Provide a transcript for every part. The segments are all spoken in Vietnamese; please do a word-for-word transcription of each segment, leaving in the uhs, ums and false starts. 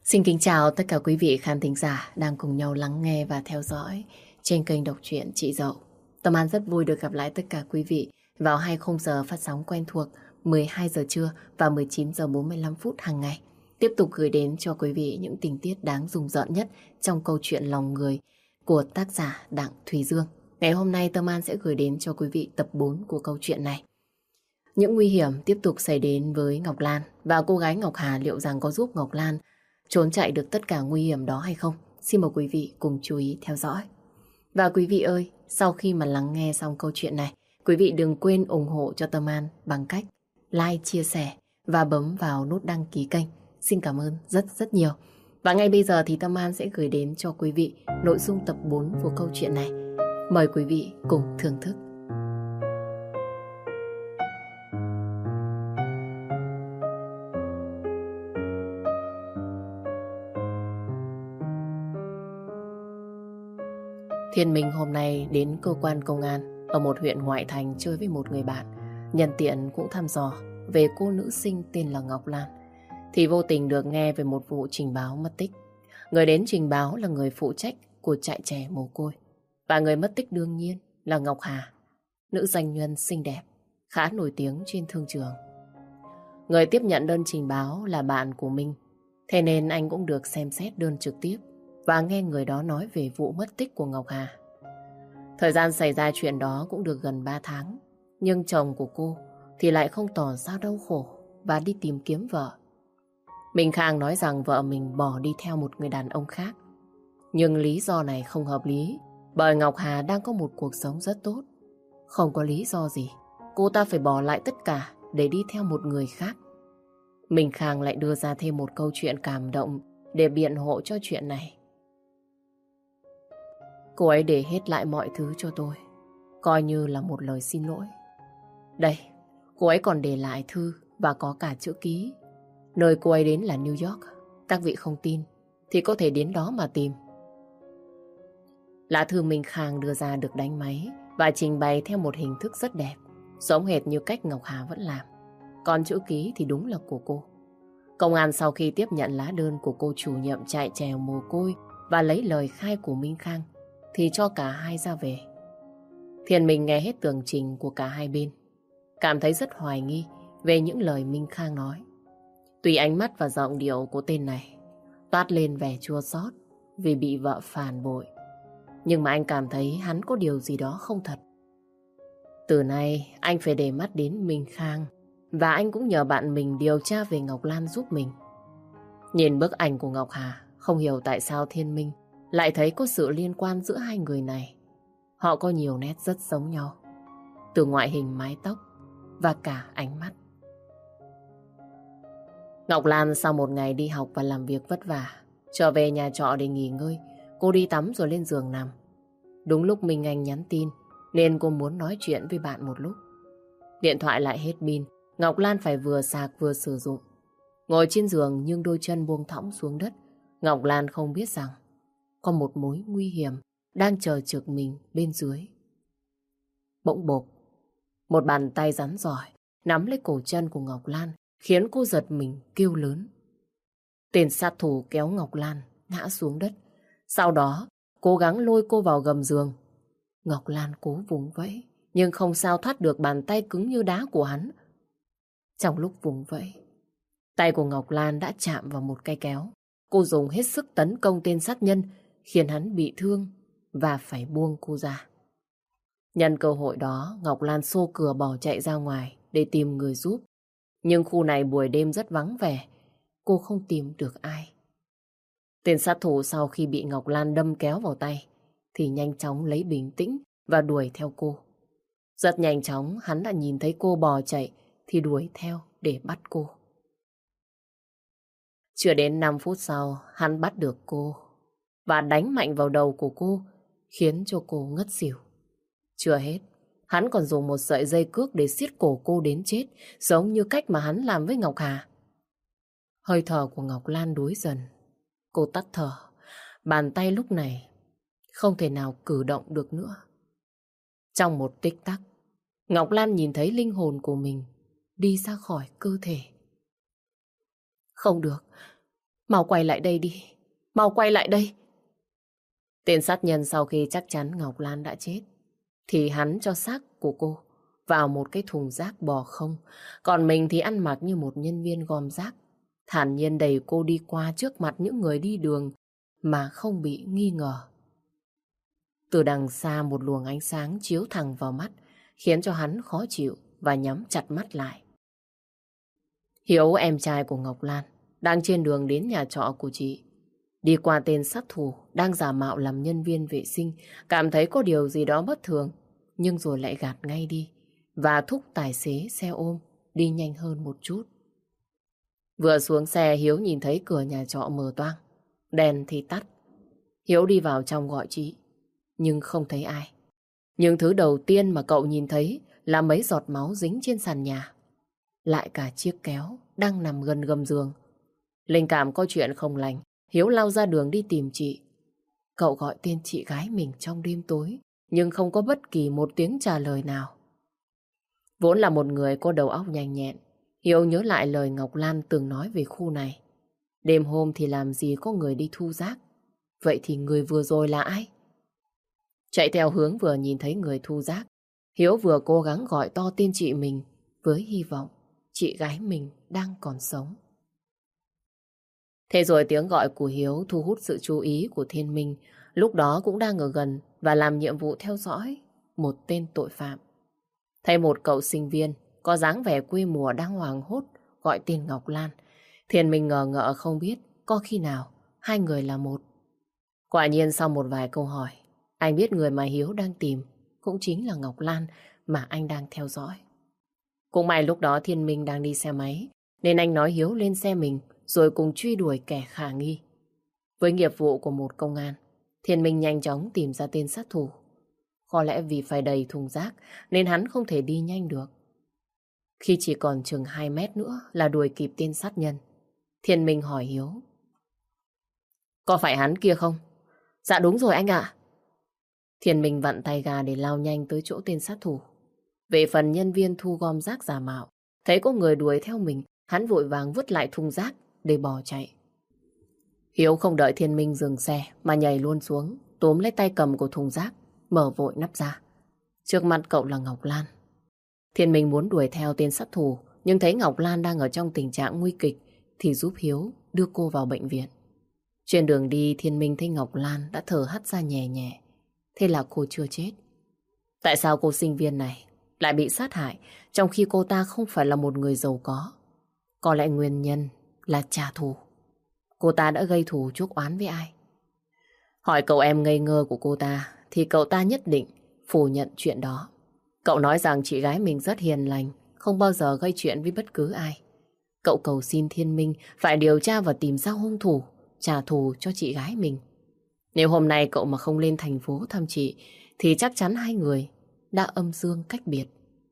Xin kính chào tất cả quý vị khán thính giả đang cùng nhau lắng nghe và theo dõi trên kênh đọc truyện Chị Dậu. Tâm An rất vui được gặp lại tất cả quý vị vào hai khung giờ phát sóng quen thuộc mười hai giờ trưa và mười chín giờ bốn mươi lăm phút hàng ngày. Tiếp tục gửi đến cho quý vị những tình tiết đáng rùng rợn nhất trong câu chuyện Lòng Người của tác giả Đặng Thùy Dương. Ngày hôm nay Tâm An sẽ gửi đến cho quý vị tập bốn của câu chuyện này. Những nguy hiểm tiếp tục xảy đến với Ngọc Lan và cô gái Ngọc Hà liệu rằng có giúp Ngọc Lan trốn chạy được tất cả nguy hiểm đó hay không? Xin mời quý vị cùng chú ý theo dõi. Và quý vị ơi, sau khi mà lắng nghe xong câu chuyện này, quý vị đừng quên ủng hộ cho Tâm An bằng cách like, chia sẻ và bấm vào nút đăng ký kênh. Xin cảm ơn rất rất nhiều. Và ngay bây giờ thì Tâm An sẽ gửi đến cho quý vị nội dung tập bốn của câu chuyện này. Mời quý vị cùng thưởng thức. Thiên Minh hôm nay đến cơ quan công an ở một huyện ngoại thành chơi với một người bạn. Nhân tiện cũng thăm dò về cô nữ sinh tên là Ngọc Lan. Thì vô tình được nghe về một vụ trình báo mất tích. Người đến trình báo là người phụ trách của trại trẻ mồ côi. Và người mất tích đương nhiên là Ngọc Hà, nữ doanh nhân xinh đẹp, khá nổi tiếng trên thương trường. Người tiếp nhận đơn trình báo là bạn của Minh. Thế nên anh cũng được xem xét đơn trực tiếp và nghe người đó nói về vụ mất tích của Ngọc Hà. Thời gian xảy ra chuyện đó cũng được gần ba tháng. Nhưng chồng của cô thì lại không tỏ ra đau khổ và đi tìm kiếm vợ. Minh Khang nói rằng vợ mình bỏ đi theo một người đàn ông khác. Nhưng lý do này không hợp lý, bởi Ngọc Hà đang có một cuộc sống rất tốt. Không có lý do gì cô ta phải bỏ lại tất cả để đi theo một người khác. Minh Khang lại đưa ra thêm một câu chuyện cảm động để biện hộ cho chuyện này. Cô ấy để hết lại mọi thứ cho tôi, coi như là một lời xin lỗi. Đây, cô ấy còn để lại thư và có cả chữ ký. Nơi cô ấy đến là New York. Các vị không tin thì có thể đến đó mà tìm. Lá thư Minh Khang đưa ra được đánh máy và trình bày theo một hình thức rất đẹp, giống hệt như cách Ngọc Hà vẫn làm. Còn chữ ký thì đúng là của cô. Công an sau khi tiếp nhận lá đơn của cô chủ nhiệm trại chèo mồ côi và lấy lời khai của Minh Khang thì cho cả hai ra về. Thiên Minh nghe hết tường trình của cả hai bên, cảm thấy rất hoài nghi về những lời Minh Khang nói. Tuy ánh mắt và giọng điệu của tên này toát lên vẻ chua xót vì bị vợ phản bội, nhưng mà anh cảm thấy hắn có điều gì đó không thật. Từ nay anh phải để mắt đến Minh Khang và anh cũng nhờ bạn mình điều tra về Ngọc Lan giúp mình. Nhìn bức ảnh của Ngọc Hà, không hiểu tại sao Thiên Minh lại thấy có sự liên quan giữa hai người này. Họ có nhiều nét rất giống nhau, từ ngoại hình, mái tóc và cả ánh mắt. Ngọc Lan sau một ngày đi học và làm việc vất vả, trở về nhà trọ để nghỉ ngơi. Cô đi tắm rồi lên giường nằm. Đúng lúc Minh Anh nhắn tin nên cô muốn nói chuyện với bạn một lúc. Điện thoại lại hết pin, Ngọc Lan phải vừa sạc vừa sử dụng. Ngồi trên giường nhưng đôi chân buông thõng xuống đất, Ngọc Lan không biết rằng có một mối nguy hiểm đang chờ trực mình bên dưới. Bỗng bộp, một bàn tay rắn giỏi nắm lấy cổ chân của Ngọc Lan, khiến cô giật mình kêu lớn. Tên sát thủ kéo Ngọc Lan ngã xuống đất, sau đó cố gắng lôi cô vào gầm giường. Ngọc Lan cố vùng vẫy nhưng không sao thoát được bàn tay cứng như đá của hắn. Trong lúc vùng vẫy, tay của Ngọc Lan đã chạm vào một cây kéo. Cô dùng hết sức tấn công tên sát nhân, khiến hắn bị thương và phải buông cô ra. Nhân cơ hội đó, Ngọc Lan xô cửa bỏ chạy ra ngoài để tìm người giúp. Nhưng khu này buổi đêm rất vắng vẻ, cô không tìm được ai. Tên sát thủ sau khi bị Ngọc Lan đâm kéo vào tay thì nhanh chóng lấy bình tĩnh và đuổi theo cô. Rất nhanh chóng hắn đã nhìn thấy cô bò chạy thì đuổi theo để bắt cô. Chưa đến năm phút sau, hắn bắt được cô và đánh mạnh vào đầu của cô, khiến cho cô ngất xỉu. Chưa hết, hắn còn dùng một sợi dây cước để siết cổ cô đến chết, giống như cách mà hắn làm với Ngọc Hà. Hơi thở của Ngọc Lan đuối dần. Cô tắt thở, bàn tay lúc này không thể nào cử động được nữa. Trong một tích tắc, Ngọc Lan nhìn thấy linh hồn của mình đi ra khỏi cơ thể. Không được, Mau quay lại đây đi. Mau quay lại đây. Tên sát nhân sau khi chắc chắn Ngọc Lan đã chết, thì hắn cho xác của cô vào một cái thùng rác bò không. Còn mình thì ăn mặc như một nhân viên gom rác, thản nhiên đẩy cô đi qua trước mặt những người đi đường mà không bị nghi ngờ. Từ đằng xa một luồng ánh sáng chiếu thẳng vào mắt, khiến cho hắn khó chịu và nhắm chặt mắt lại. Hiếu, em trai của Ngọc Lan, đang trên đường đến nhà trọ của chị. Đi qua tên sát thủ đang giả mạo làm nhân viên vệ sinh, cảm thấy có điều gì đó bất thường, nhưng rồi lại gạt ngay đi và thúc tài xế xe ôm đi nhanh hơn một chút. Vừa xuống xe, Hiếu nhìn thấy cửa nhà trọ mở toang, đèn thì tắt. Hiếu đi vào trong gọi chị, nhưng không thấy ai. Nhưng thứ đầu tiên mà cậu nhìn thấy là mấy giọt máu dính trên sàn nhà, lại cả chiếc kéo đang nằm gần gầm giường. Linh cảm có chuyện không lành, Hiếu lao ra đường đi tìm chị. Cậu gọi tên chị gái mình trong đêm tối, nhưng không có bất kỳ một tiếng trả lời nào. Vốn là một người có đầu óc nhanh nhẹn, Hiếu nhớ lại lời Ngọc Lan từng nói về khu này. Đêm hôm thì làm gì có người đi thu rác. Vậy thì người vừa rồi là ai? Chạy theo hướng vừa nhìn thấy người thu rác, Hiếu vừa cố gắng gọi to tên chị mình với hy vọng chị gái mình đang còn sống. Thế rồi tiếng gọi của Hiếu thu hút sự chú ý của Thiên Minh, lúc đó cũng đang ở gần và làm nhiệm vụ theo dõi một tên tội phạm. Thấy một cậu sinh viên có dáng vẻ quê mùa đang hoảng hốt gọi tên Ngọc Lan, Thiên Minh ngờ ngợ không biết có khi nào hai người là một. Quả nhiên sau một vài câu hỏi, anh biết người mà Hiếu đang tìm cũng chính là Ngọc Lan mà anh đang theo dõi. Cũng may lúc đó Thiên Minh đang đi xe máy, nên anh nói Hiếu lên xe mình rồi cùng truy đuổi kẻ khả nghi. Với nghiệp vụ của một công an, Thiên Minh nhanh chóng tìm ra tên sát thủ. Có lẽ vì phải đầy thùng rác nên hắn không thể đi nhanh được. Khi chỉ còn chừng hai mét nữa là đuổi kịp tên sát nhân, Thiên Minh hỏi Hiếu: có phải hắn kia không? Dạ đúng rồi anh ạ. Thiên Minh vặn tay ga để lao nhanh tới chỗ tên sát thủ. Về phần nhân viên thu gom rác giả mạo, thấy có người đuổi theo mình, hắn vội vàng vứt lại thùng rác để bỏ chạy. Hiếu không đợi Thiên Minh dừng xe mà nhảy luôn xuống, túm lấy tay cầm của thùng rác, mở vội nắp ra. Trước mặt cậu là Ngọc Lan. Thiên Minh muốn đuổi theo tên sát thủ, nhưng thấy Ngọc Lan đang ở trong tình trạng nguy kịch thì giúp Hiếu đưa cô vào bệnh viện. Trên đường đi, Thiên Minh thấy Ngọc Lan đã thở hắt ra nhẹ nhẹ. Thế là cô chưa chết. Tại sao cô sinh viên này lại bị sát hại trong khi cô ta không phải là một người giàu có? Có lẽ nguyên nhân là trả thù. Cô ta đã gây thù chuốc oán với ai? Hỏi cậu em ngây ngơ của cô ta thì cậu ta nhất định phủ nhận chuyện đó. Cậu nói rằng chị gái mình rất hiền lành, không bao giờ gây chuyện với bất cứ ai. Cậu cầu xin Thiên Minh phải điều tra và tìm ra hung thủ, trả thù cho chị gái mình. Nếu hôm nay cậu mà không lên thành phố thăm chị thì chắc chắn hai người đã âm dương cách biệt.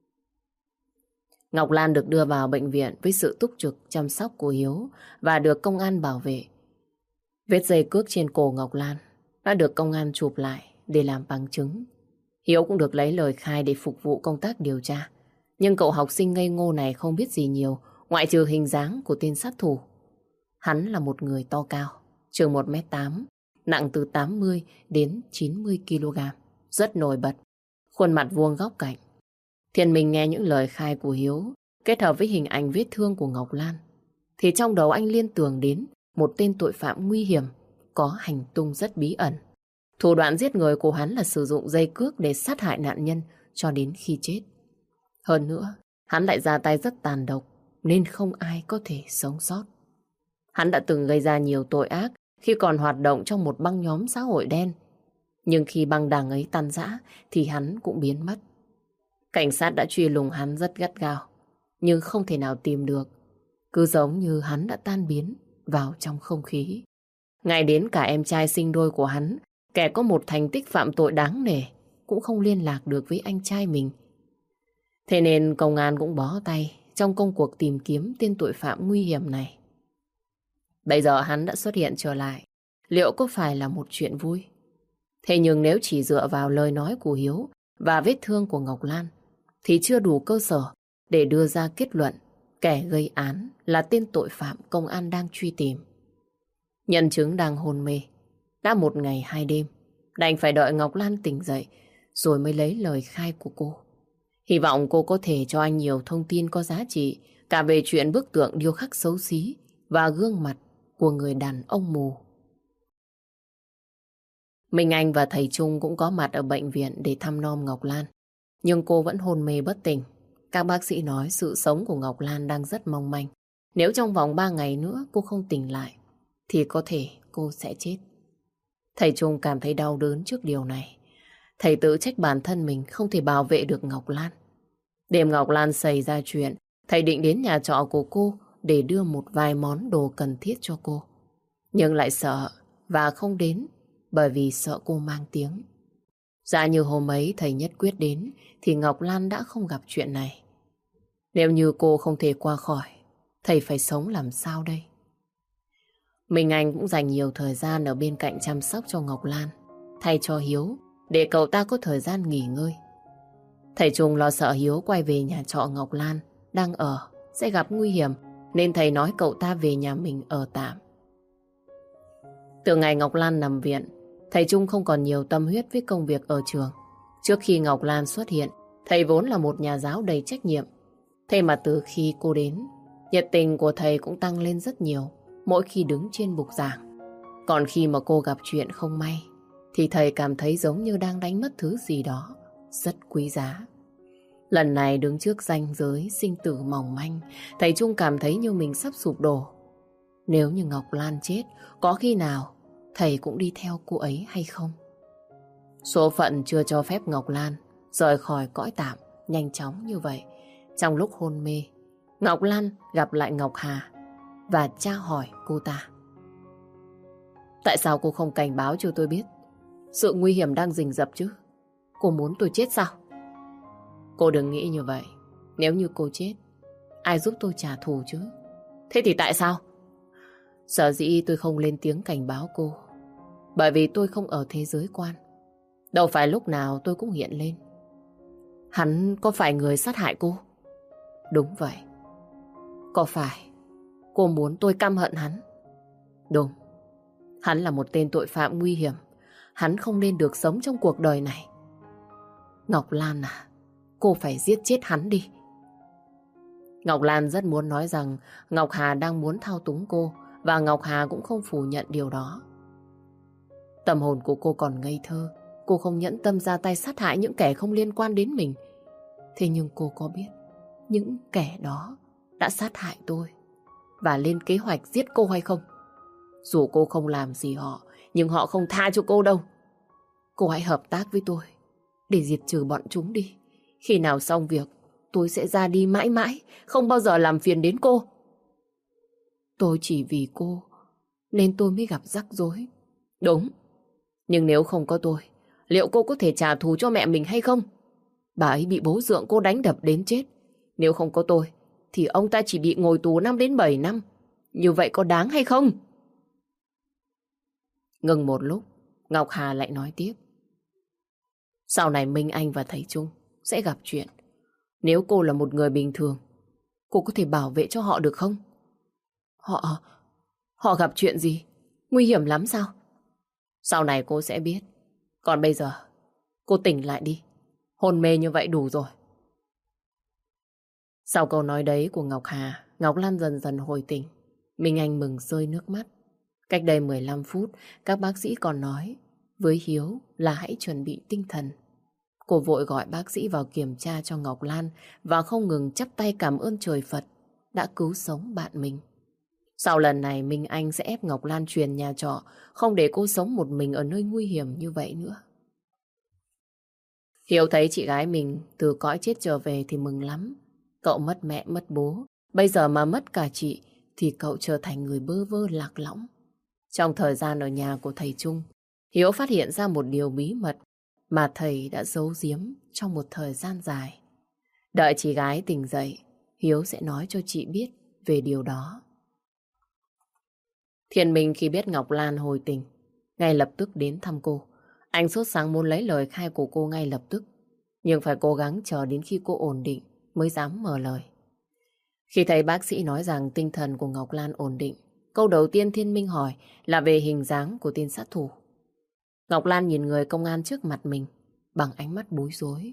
Ngọc Lan được đưa vào bệnh viện với sự túc trực chăm sóc của Hiếu và được công an bảo vệ. Vết dây cước trên cổ Ngọc Lan đã được công an chụp lại để làm bằng chứng. Hiếu cũng được lấy lời khai để phục vụ công tác điều tra. Nhưng cậu học sinh ngây ngô này không biết gì nhiều, ngoại trừ hình dáng của tên sát thủ. Hắn là một người to cao, chừng một mét tám, nặng từ tám mươi đến chín mươi ki lô gam, rất nổi bật, khuôn mặt vuông góc cạnh. Thiên Minh nghe những lời khai của Hiếu kết hợp với hình ảnh vết thương của Ngọc Lan thì trong đầu anh liên tưởng đến một tên tội phạm nguy hiểm có hành tung rất bí ẩn. Thủ đoạn giết người của hắn là sử dụng dây cước để sát hại nạn nhân cho đến khi chết. Hơn nữa, hắn lại ra tay rất tàn độc nên không ai có thể sống sót. Hắn đã từng gây ra nhiều tội ác khi còn hoạt động trong một băng nhóm xã hội đen. Nhưng khi băng đảng ấy tan rã thì hắn cũng biến mất. Cảnh sát đã truy lùng hắn rất gắt gao, nhưng không thể nào tìm được. Cứ giống như hắn đã tan biến vào trong không khí. Ngay đến cả em trai sinh đôi của hắn, kẻ có một thành tích phạm tội đáng nể, cũng không liên lạc được với anh trai mình. Thế nên công an cũng bó tay trong công cuộc tìm kiếm tên tội phạm nguy hiểm này. Bây giờ hắn đã xuất hiện trở lại, liệu có phải là một chuyện vui? Thế nhưng nếu chỉ dựa vào lời nói của Hiếu và vết thương của Ngọc Lan thì chưa đủ cơ sở để đưa ra kết luận kẻ gây án là tên tội phạm công an đang truy tìm. Nhân chứng đang hôn mê. Đã một ngày hai đêm, đành phải đợi Ngọc Lan tỉnh dậy rồi mới lấy lời khai của cô. Hy vọng cô có thể cho anh nhiều thông tin có giá trị cả về chuyện bức tượng điêu khắc xấu xí và gương mặt của người đàn ông mù. Minh Anh và thầy Trung cũng có mặt ở bệnh viện để thăm nom Ngọc Lan. Nhưng cô vẫn hôn mê bất tỉnh. Các bác sĩ nói sự sống của Ngọc Lan đang rất mong manh. Nếu trong vòng ba ngày nữa cô không tỉnh lại, thì có thể cô sẽ chết. Thầy Trung cảm thấy đau đớn trước điều này. Thầy tự trách bản thân mình không thể bảo vệ được Ngọc Lan. Đêm Ngọc Lan xảy ra chuyện, thầy định đến nhà trọ của cô để đưa một vài món đồ cần thiết cho cô. Nhưng lại sợ và không đến bởi vì sợ cô mang tiếng. Dạ như hôm ấy thầy nhất quyết đến thì Ngọc Lan đã không gặp chuyện này. Nếu như cô không thể qua khỏi, thầy phải sống làm sao đây? Minh Anh cũng dành nhiều thời gian ở bên cạnh chăm sóc cho Ngọc Lan, thay cho Hiếu để cậu ta có thời gian nghỉ ngơi. Thầy Trung lo sợ Hiếu quay về nhà trọ Ngọc Lan đang ở sẽ gặp nguy hiểm, nên thầy nói cậu ta về nhà mình ở tạm. Từ ngày Ngọc Lan nằm viện, thầy Trung không còn nhiều tâm huyết với công việc ở trường. Trước khi Ngọc Lan xuất hiện, thầy vốn là một nhà giáo đầy trách nhiệm. Thế mà từ khi cô đến, nhiệt tình của thầy cũng tăng lên rất nhiều mỗi khi đứng trên bục giảng. Còn khi mà cô gặp chuyện không may, thì thầy cảm thấy giống như đang đánh mất thứ gì đó rất quý giá. Lần này đứng trước ranh giới sinh tử mỏng manh, thầy Trung cảm thấy như mình sắp sụp đổ. Nếu như Ngọc Lan chết, có khi nào thầy cũng đi theo cô ấy hay không? Số phận chưa cho phép Ngọc Lan rời khỏi cõi tạm nhanh chóng như vậy. Trong lúc hôn mê, Ngọc Lan gặp lại Ngọc Hà và tra hỏi cô ta. Tại sao cô không cảnh báo cho tôi biết sự nguy hiểm đang rình rập chứ? Cô muốn tôi chết sao? Cô đừng nghĩ như vậy. Nếu như cô chết, ai giúp tôi trả thù chứ? Thế thì tại sao? Sở dĩ tôi không lên tiếng cảnh báo cô, bởi vì tôi không ở thế giới quan. Đâu phải lúc nào tôi cũng hiện lên. Hắn có phải người sát hại cô? Đúng vậy. Có phải cô muốn tôi căm hận hắn? Đúng. Hắn là một tên tội phạm nguy hiểm. Hắn không nên được sống trong cuộc đời này. Ngọc Lan à, cô phải giết chết hắn đi. Ngọc Lan rất muốn nói rằng Ngọc Hà đang muốn thao túng cô, và Ngọc Hà cũng không phủ nhận điều đó. Tâm hồn của cô còn ngây thơ. Cô không nhẫn tâm ra tay sát hại những kẻ không liên quan đến mình. Thế nhưng cô có biết những kẻ đó đã sát hại tôi và lên kế hoạch giết cô hay không? Dù cô không làm gì họ, nhưng họ không tha cho cô đâu. Cô hãy hợp tác với tôi để diệt trừ bọn chúng đi. Khi nào xong việc, tôi sẽ ra đi mãi mãi, không bao giờ làm phiền đến cô. Tôi chỉ vì cô nên tôi mới gặp rắc rối. Đúng. Nhưng nếu không có tôi, liệu cô có thể trả thù cho mẹ mình hay không? Bà ấy bị bố dượng cô đánh đập đến chết. Nếu không có tôi, thì ông ta chỉ bị ngồi tù năm đến bảy năm. Như vậy có đáng hay không? Ngừng một lúc, Ngọc Hà lại nói tiếp. Sau này Minh Anh và thầy Trung sẽ gặp chuyện. Nếu cô là một người bình thường, cô có thể bảo vệ cho họ được không? Họ... Họ gặp chuyện gì? Nguy hiểm lắm sao? Sau này cô sẽ biết. Còn bây giờ, cô tỉnh lại đi. Hôn mê như vậy đủ rồi. Sau câu nói đấy của Ngọc Hà, Ngọc Lan dần dần hồi tỉnh. Minh Anh mừng rơi nước mắt. Cách đây mười lăm phút, các bác sĩ còn nói với Hiếu là hãy chuẩn bị tinh thần. Cô vội gọi bác sĩ vào kiểm tra cho Ngọc Lan và không ngừng chắp tay cảm ơn trời Phật đã cứu sống bạn mình. Sau lần này Minh Anh sẽ ép Ngọc Lan chuyển nhà trọ, không để cô sống một mình ở nơi nguy hiểm như vậy nữa. Hiếu thấy chị gái mình từ cõi chết trở về thì mừng lắm. Cậu mất mẹ mất bố, bây giờ mà mất cả chị thì cậu trở thành người bơ vơ lạc lõng. Trong thời gian ở nhà của thầy Trung, Hiếu phát hiện ra một điều bí mật mà thầy đã giấu giếm trong một thời gian dài. Đợi chị gái tỉnh dậy, Hiếu sẽ nói cho chị biết về điều đó. Thiên Minh khi biết Ngọc Lan hồi tỉnh, ngay lập tức đến thăm cô. Anh sốt sáng muốn lấy lời khai của cô ngay lập tức, nhưng phải cố gắng chờ đến khi cô ổn định mới dám mở lời. Khi thấy bác sĩ nói rằng tinh thần của Ngọc Lan ổn định, Câu đầu tiên Thiên Minh hỏi là về hình dáng của tên sát thủ. Ngọc Lan nhìn người công an trước mặt mình bằng ánh mắt bối rối.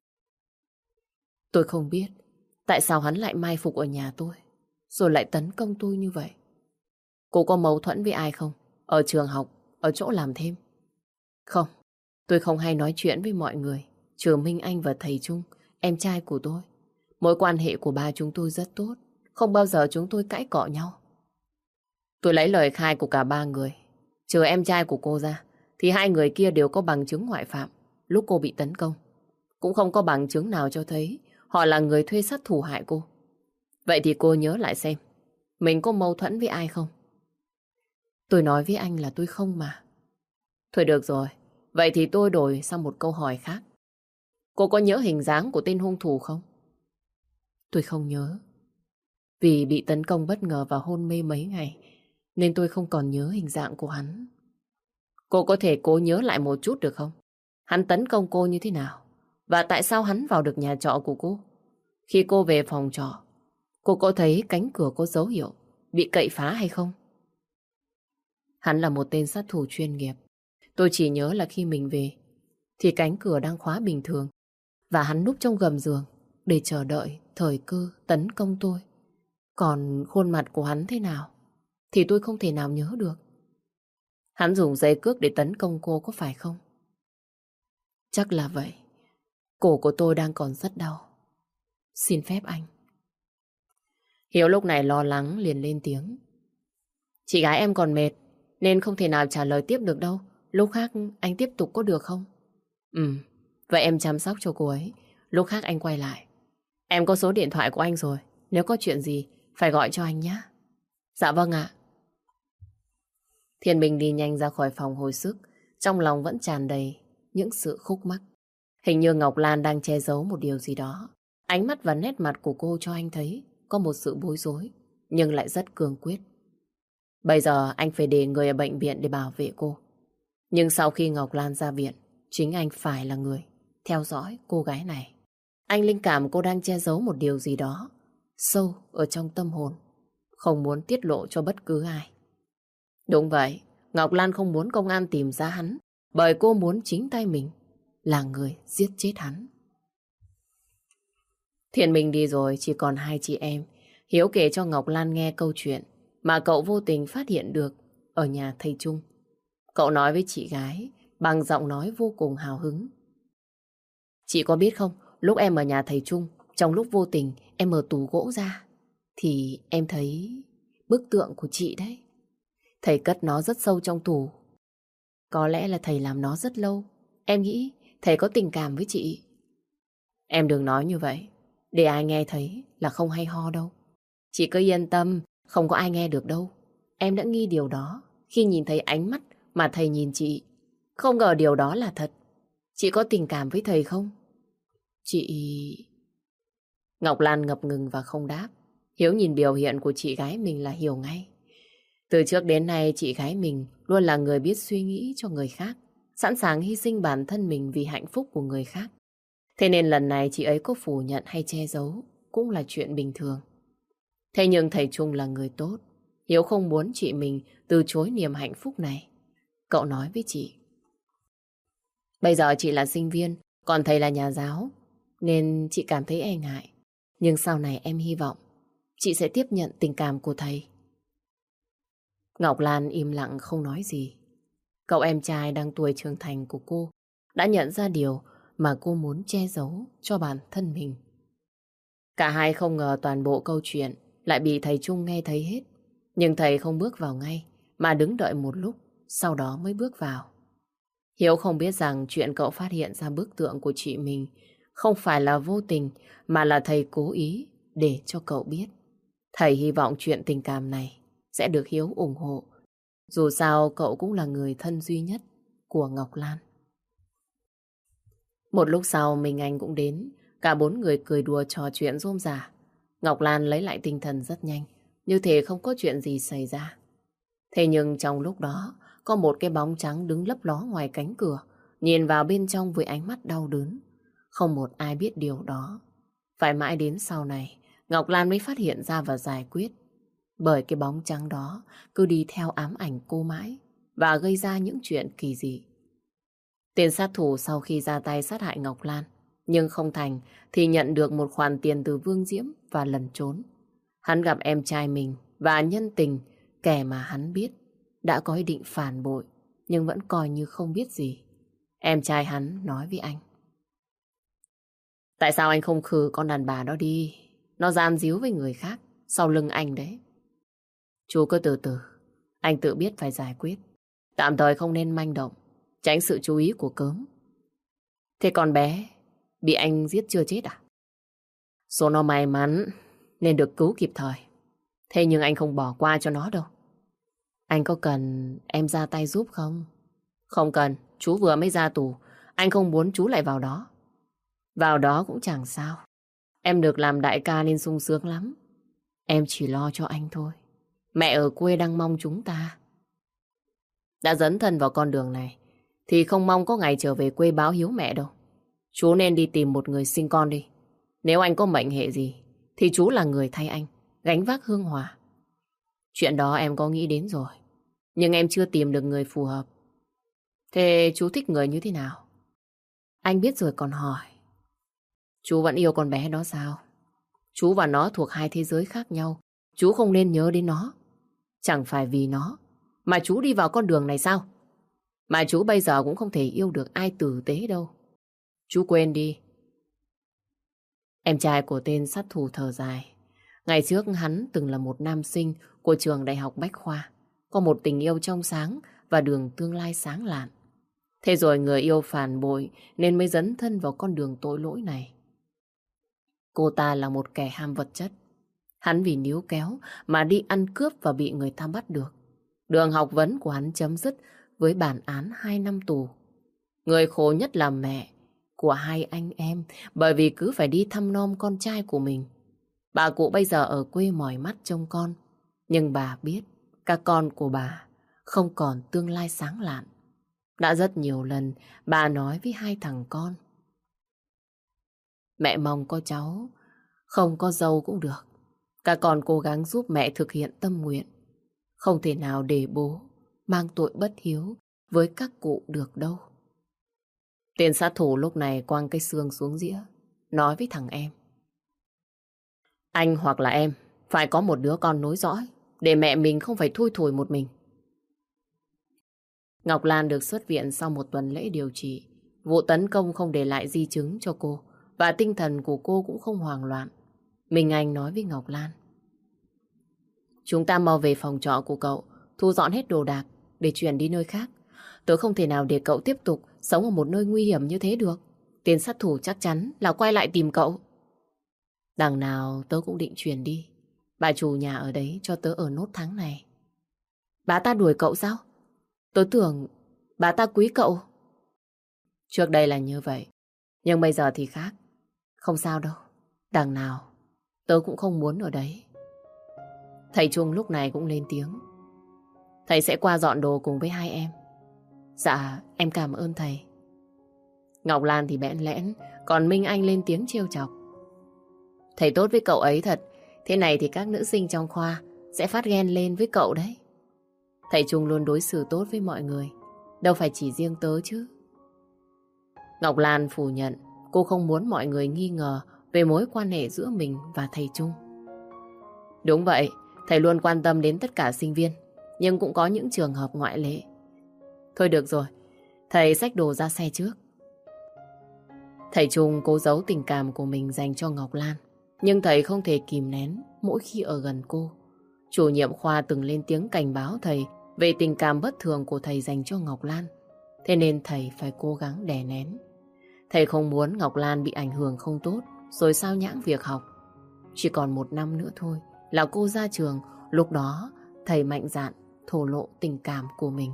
Tôi không biết tại sao hắn lại mai phục ở nhà tôi, rồi lại tấn công tôi như vậy. Cô có mâu thuẫn với ai không? Ở trường học, ở chỗ làm thêm? Không, tôi không hay nói chuyện với mọi người, trừ Minh Anh và thầy Trung, em trai của tôi. Mối quan hệ của ba chúng tôi rất tốt, không bao giờ chúng tôi cãi cọ nhau. Tôi lấy lời khai của cả ba người, trừ em trai của cô ra, thì hai người kia đều có bằng chứng ngoại phạm lúc cô bị tấn công. Cũng không có bằng chứng nào cho thấy họ là người thuê sát thủ hại cô. Vậy thì cô nhớ lại xem, mình có mâu thuẫn với ai không? Tôi nói với anh là tôi không mà. Thôi được rồi, vậy thì tôi đổi sang một câu hỏi khác. Cô có nhớ hình dáng của tên hung thủ không? Tôi không nhớ. Vì bị tấn công bất ngờ và hôn mê mấy ngày, nên tôi không còn nhớ hình dạng của hắn. Cô có thể cố nhớ lại một chút được không? Hắn tấn công cô như thế nào? Và tại sao hắn vào được nhà trọ của cô? Khi cô về phòng trọ, cô có thấy cánh cửa có dấu hiệu bị cậy phá hay không? Hắn là một tên sát thủ chuyên nghiệp. Tôi chỉ nhớ là khi mình về thì cánh cửa đang khóa bình thường và hắn núp trong gầm giường để chờ đợi thời cơ tấn công tôi. Còn khuôn mặt của hắn thế nào thì tôi không thể nào nhớ được. Hắn dùng dây cước để tấn công cô có phải không? Chắc là vậy. Cổ của tôi đang còn rất đau. Xin phép anh. Hiếu lúc này lo lắng liền lên tiếng. Chị gái em còn mệt nên không thể nào trả lời tiếp được đâu. Lúc khác anh tiếp tục có được không? Ừ, vậy em chăm sóc cho cô ấy. Lúc khác anh quay lại. Em có số điện thoại của anh rồi. Nếu có chuyện gì phải gọi cho anh nhé. Dạ vâng ạ. Thiên Minh đi nhanh ra khỏi phòng hồi sức. Trong lòng vẫn tràn đầy những sự khúc mắc. Hình như Ngọc Lan đang che giấu một điều gì đó. Ánh mắt và nét mặt của cô cho anh thấy có một sự bối rối, nhưng lại rất cương quyết. Bây giờ anh phải để người ở bệnh viện để bảo vệ cô. Nhưng sau khi Ngọc Lan ra viện, chính anh phải là người theo dõi cô gái này. Anh linh cảm cô đang che giấu một điều gì đó sâu ở trong tâm hồn, không muốn tiết lộ cho bất cứ ai. Đúng vậy, Ngọc Lan không muốn công an tìm ra hắn, bởi cô muốn chính tay mình là người giết chết hắn. Thiện Minh đi rồi, chỉ còn hai chị em. Hiếu kể cho Ngọc Lan nghe câu chuyện mà cậu vô tình phát hiện được ở nhà thầy Trung. Cậu nói với chị gái bằng giọng nói vô cùng hào hứng. Chị có biết không, lúc em ở nhà thầy Trung, trong lúc vô tình em mở tủ gỗ ra, thì em thấy bức tượng của chị đấy. Thầy cất nó rất sâu trong tủ. Có lẽ là thầy làm nó rất lâu. Em nghĩ thầy có tình cảm với chị. Em đừng nói như vậy, để ai nghe thấy là không hay ho đâu. Chị cứ yên tâm, không có ai nghe được đâu. Em đã nghi điều đó khi nhìn thấy ánh mắt mà thầy nhìn chị. Không ngờ điều đó là thật. Chị có tình cảm với thầy không? Chị... Ngọc Lan ngập ngừng và không đáp. Hiếu nhìn biểu hiện của chị gái mình là hiểu ngay. Từ trước đến nay chị gái mình luôn là người biết suy nghĩ cho người khác, sẵn sàng hy sinh bản thân mình vì hạnh phúc của người khác. Thế nên lần này chị ấy có phủ nhận hay che giấu cũng là chuyện bình thường. Thế nhưng thầy Trung là người tốt. Hiếu không muốn chị mình từ chối niềm hạnh phúc này. Cậu nói với chị. Bây giờ chị là sinh viên, còn thầy là nhà giáo, nên chị cảm thấy e ngại. Nhưng sau này em hy vọng chị sẽ tiếp nhận tình cảm của thầy. Ngọc Lan im lặng không nói gì. Cậu em trai đang tuổi trưởng thành của cô đã nhận ra điều mà cô muốn che giấu cho bản thân mình. Cả hai không ngờ toàn bộ câu chuyện lại bị thầy Trung nghe thấy hết. Nhưng thầy không bước vào ngay, mà đứng đợi một lúc, sau đó mới bước vào. Hiếu không biết rằng chuyện cậu phát hiện ra bức tượng của chị mình không phải là vô tình, mà là thầy cố ý để cho cậu biết. Thầy hy vọng chuyện tình cảm này sẽ được Hiếu ủng hộ. Dù sao cậu cũng là người thân duy nhất của Ngọc Lan. Một lúc sau Minh Anh cũng đến. Cả bốn người cười đùa trò chuyện rôm rả. Ngọc Lan lấy lại tinh thần rất nhanh, như thể không có chuyện gì xảy ra. Thế nhưng trong lúc đó có một cái bóng trắng đứng lấp ló ngoài cánh cửa, nhìn vào bên trong với ánh mắt đau đớn. Không một ai biết điều đó. Phải mãi đến sau này Ngọc Lan mới phát hiện ra và giải quyết. Bởi cái bóng trắng đó cứ đi theo ám ảnh cô mãi và gây ra những chuyện kỳ dị. Tên sát thủ sau khi ra tay sát hại Ngọc Lan, nhưng không thành thì nhận được một khoản tiền từ Vương Diễm và lẩn trốn. Hắn gặp em trai mình và nhân tình, kẻ mà hắn biết đã có ý định phản bội, nhưng vẫn coi như không biết gì. Em trai hắn nói với anh: tại sao anh không khử con đàn bà đó đi? Nó gian díu với người khác sau lưng anh đấy. Chú cứ từ từ, anh tự biết phải giải quyết. Tạm thời không nên manh động, tránh sự chú ý của cớm. Thế con bé bị anh giết chưa chết à? Số nó may mắn nên được cứu kịp thời. Thế nhưng anh không bỏ qua cho nó đâu. Anh có cần em ra tay giúp không? Không cần, chú vừa mới ra tù. Anh không muốn chú lại vào đó. Vào đó cũng chẳng sao. Em được làm đại ca nên sung sướng lắm. Em chỉ lo cho anh thôi. Mẹ ở quê đang mong chúng ta. Đã dấn thân vào con đường này thì không mong có ngày trở về quê báo hiếu mẹ đâu. Chú nên đi tìm một người sinh con đi. Nếu anh có mệnh hệ gì thì chú là người thay anh gánh vác hương hỏa. Chuyện đó em có nghĩ đến rồi, nhưng em chưa tìm được người phù hợp. Thế chú thích người như thế nào? Anh biết rồi còn hỏi. Chú vẫn yêu con bé đó sao? Chú và nó thuộc hai thế giới khác nhau. Chú không nên nhớ đến nó. Chẳng phải vì nó mà chú đi vào con đường này sao? Mà chú bây giờ cũng không thể yêu được ai tử tế đâu. Chú quên đi. Em trai của tên sát thủ thở dài. Ngày trước hắn từng là một nam sinh của trường đại học Bách Khoa, có một tình yêu trong sáng và đường tương lai sáng lạn. Thế rồi người yêu phản bội nên mới dấn thân vào con đường tội lỗi này. Cô ta là một kẻ ham vật chất. Hắn vì níu kéo mà đi ăn cướp và bị người ta bắt được. Đường học vấn của hắn chấm dứt với bản án hai năm tù. Người khổ nhất là mẹ của hai anh em, bởi vì cứ phải đi thăm nom con trai của mình. Bà cụ bây giờ ở quê mỏi mắt trông con, nhưng bà biết các con của bà không còn tương lai sáng lạn. Đã rất nhiều lần bà nói với hai thằng con: mẹ mong có cháu, không có dâu cũng được. Các con cố gắng giúp mẹ thực hiện tâm nguyện. Không thể nào để bố mang tội bất hiếu với các cụ được đâu. Tên sát thủ lúc này quăng cây xương xuống dĩa, nói với thằng em: anh hoặc là em phải có một đứa con nối dõi, để mẹ mình không phải thui thủi một mình. Ngọc Lan được xuất viện sau một tuần lễ điều trị. Vụ tấn công không để lại di chứng cho cô, và tinh thần của cô cũng không hoảng loạn. Minh Anh nói với Ngọc Lan: chúng ta mau về phòng trọ của cậu, thu dọn hết đồ đạc để chuyển đi nơi khác. Tớ không thể nào để cậu tiếp tục sống ở một nơi nguy hiểm như thế được. Tên sát thủ chắc chắn là quay lại tìm cậu. Đằng nào tớ cũng định chuyển đi. Bà chủ nhà ở đấy cho tớ ở nốt tháng này. Bà ta đuổi cậu sao? Tớ tưởng bà ta quý cậu. Trước đây là như vậy, nhưng bây giờ thì khác. Không sao đâu, đằng nào tớ cũng không muốn ở đấy. Thầy Trung lúc này cũng lên tiếng: thầy sẽ qua dọn đồ cùng với hai em. Dạ, em cảm ơn thầy. Ngọc Lan thì bẽn lẽn, còn Minh Anh lên tiếng trêu chọc: thầy tốt với cậu ấy thật. Thế này thì các nữ sinh trong khoa sẽ phát ghen lên với cậu đấy. Thầy Trung luôn đối xử tốt với mọi người, đâu phải chỉ riêng tớ chứ. Ngọc Lan phủ nhận cô không muốn mọi người nghi ngờ về mối quan hệ giữa mình và thầy Trung. Đúng vậy, thầy luôn quan tâm đến tất cả sinh viên, nhưng cũng có những trường hợp ngoại lệ. Thôi được rồi, thầy xách đồ ra xe trước. Thầy Trung cố giấu tình cảm của mình dành cho Ngọc Lan, nhưng thầy không thể kìm nén mỗi khi ở gần cô. Chủ nhiệm khoa từng lên tiếng cảnh báo thầy về tình cảm bất thường của thầy dành cho Ngọc Lan. Thế nên thầy phải cố gắng đè nén. Thầy không muốn Ngọc Lan bị ảnh hưởng không tốt rồi sao nhãng việc học. Chỉ còn một năm nữa thôi là cô ra trường. Lúc đó thầy mạnh dạn thổ lộ tình cảm của mình.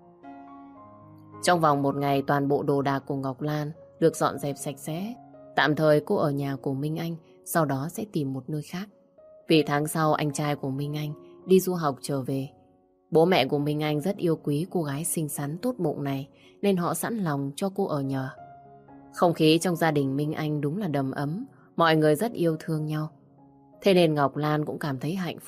Trong vòng một ngày, toàn bộ đồ đạc của Ngọc Lan được dọn dẹp sạch sẽ. Tạm thời cô ở nhà của Minh Anh, sau đó sẽ tìm một nơi khác. Vì tháng sau anh trai của Minh Anh đi du học trở về. Bố mẹ của Minh Anh rất yêu quý cô gái xinh xắn tốt bụng này, nên họ sẵn lòng cho cô ở nhờ. Không khí trong gia đình Minh Anh đúng là đầm ấm, mọi người rất yêu thương nhau. Thế nên Ngọc Lan cũng cảm thấy hạnh phúc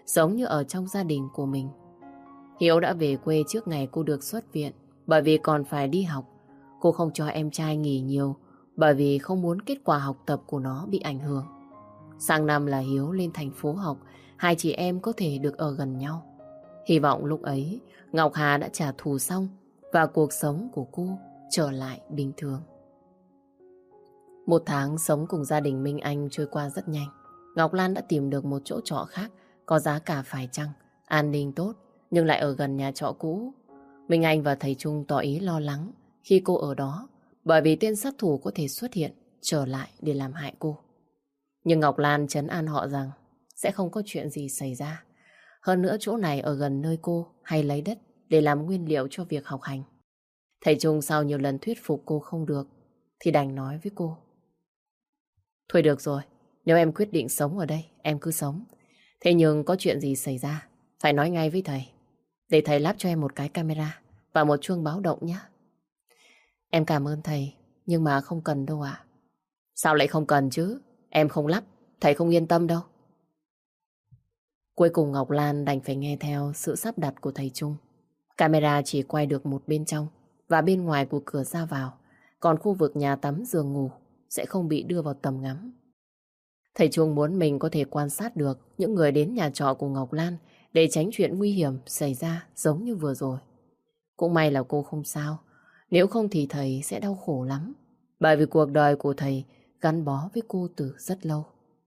giống như ở trong gia đình của mình. Hiếu đã về quê trước ngày cô được xuất viện, bởi vì còn phải đi học. Cô không cho em trai nghỉ nhiều, bởi vì không muốn kết quả học tập của nó bị ảnh hưởng. Sang năm là Hiếu lên thành phố học, hai chị em có thể được ở gần nhau. Hy vọng lúc ấy Ngọc Hà đã trả thù xong và cuộc sống của cô trở lại bình thường. Một tháng sống cùng gia đình Minh Anh trôi qua rất nhanh. Ngọc Lan đã tìm được một chỗ trọ khác, có giá cả phải chăng, an ninh tốt, nhưng lại ở gần nhà trọ cũ. Minh Anh và thầy Trung tỏ ý lo lắng khi cô ở đó, bởi vì tên sát thủ có thể xuất hiện, trở lại để làm hại cô. Nhưng Ngọc Lan trấn an họ rằng sẽ không có chuyện gì xảy ra. Hơn nữa chỗ này ở gần nơi cô hay lấy đất để làm nguyên liệu cho việc học hành. Thầy Trung sau nhiều lần thuyết phục cô không được, thì đành nói với cô. Thôi được rồi, nếu em quyết định sống ở đây, em cứ sống. Thế nhưng có chuyện gì xảy ra, phải nói ngay với thầy. Để thầy lắp cho em một cái camera và một chuông báo động nhé. Em cảm ơn thầy, nhưng mà không cần đâu ạ. Sao lại không cần chứ? Em không lắp, thầy không yên tâm đâu. Cuối cùng Ngọc Lan đành phải nghe theo sự sắp đặt của thầy Trung. Camera chỉ quay được một bên trong và bên ngoài của cửa ra vào, còn khu vực nhà tắm giường ngủ sẽ không bị đưa vào tầm ngắm. Thầy Trung muốn mình có thể quan sát được những người đến nhà trọ của Ngọc Lan để tránh chuyện nguy hiểm xảy ra giống như vừa rồi. Cũng may là cô không sao, nếu không thì thầy sẽ đau khổ lắm, bởi vì cuộc đời của thầy gắn bó với cô từ rất lâu.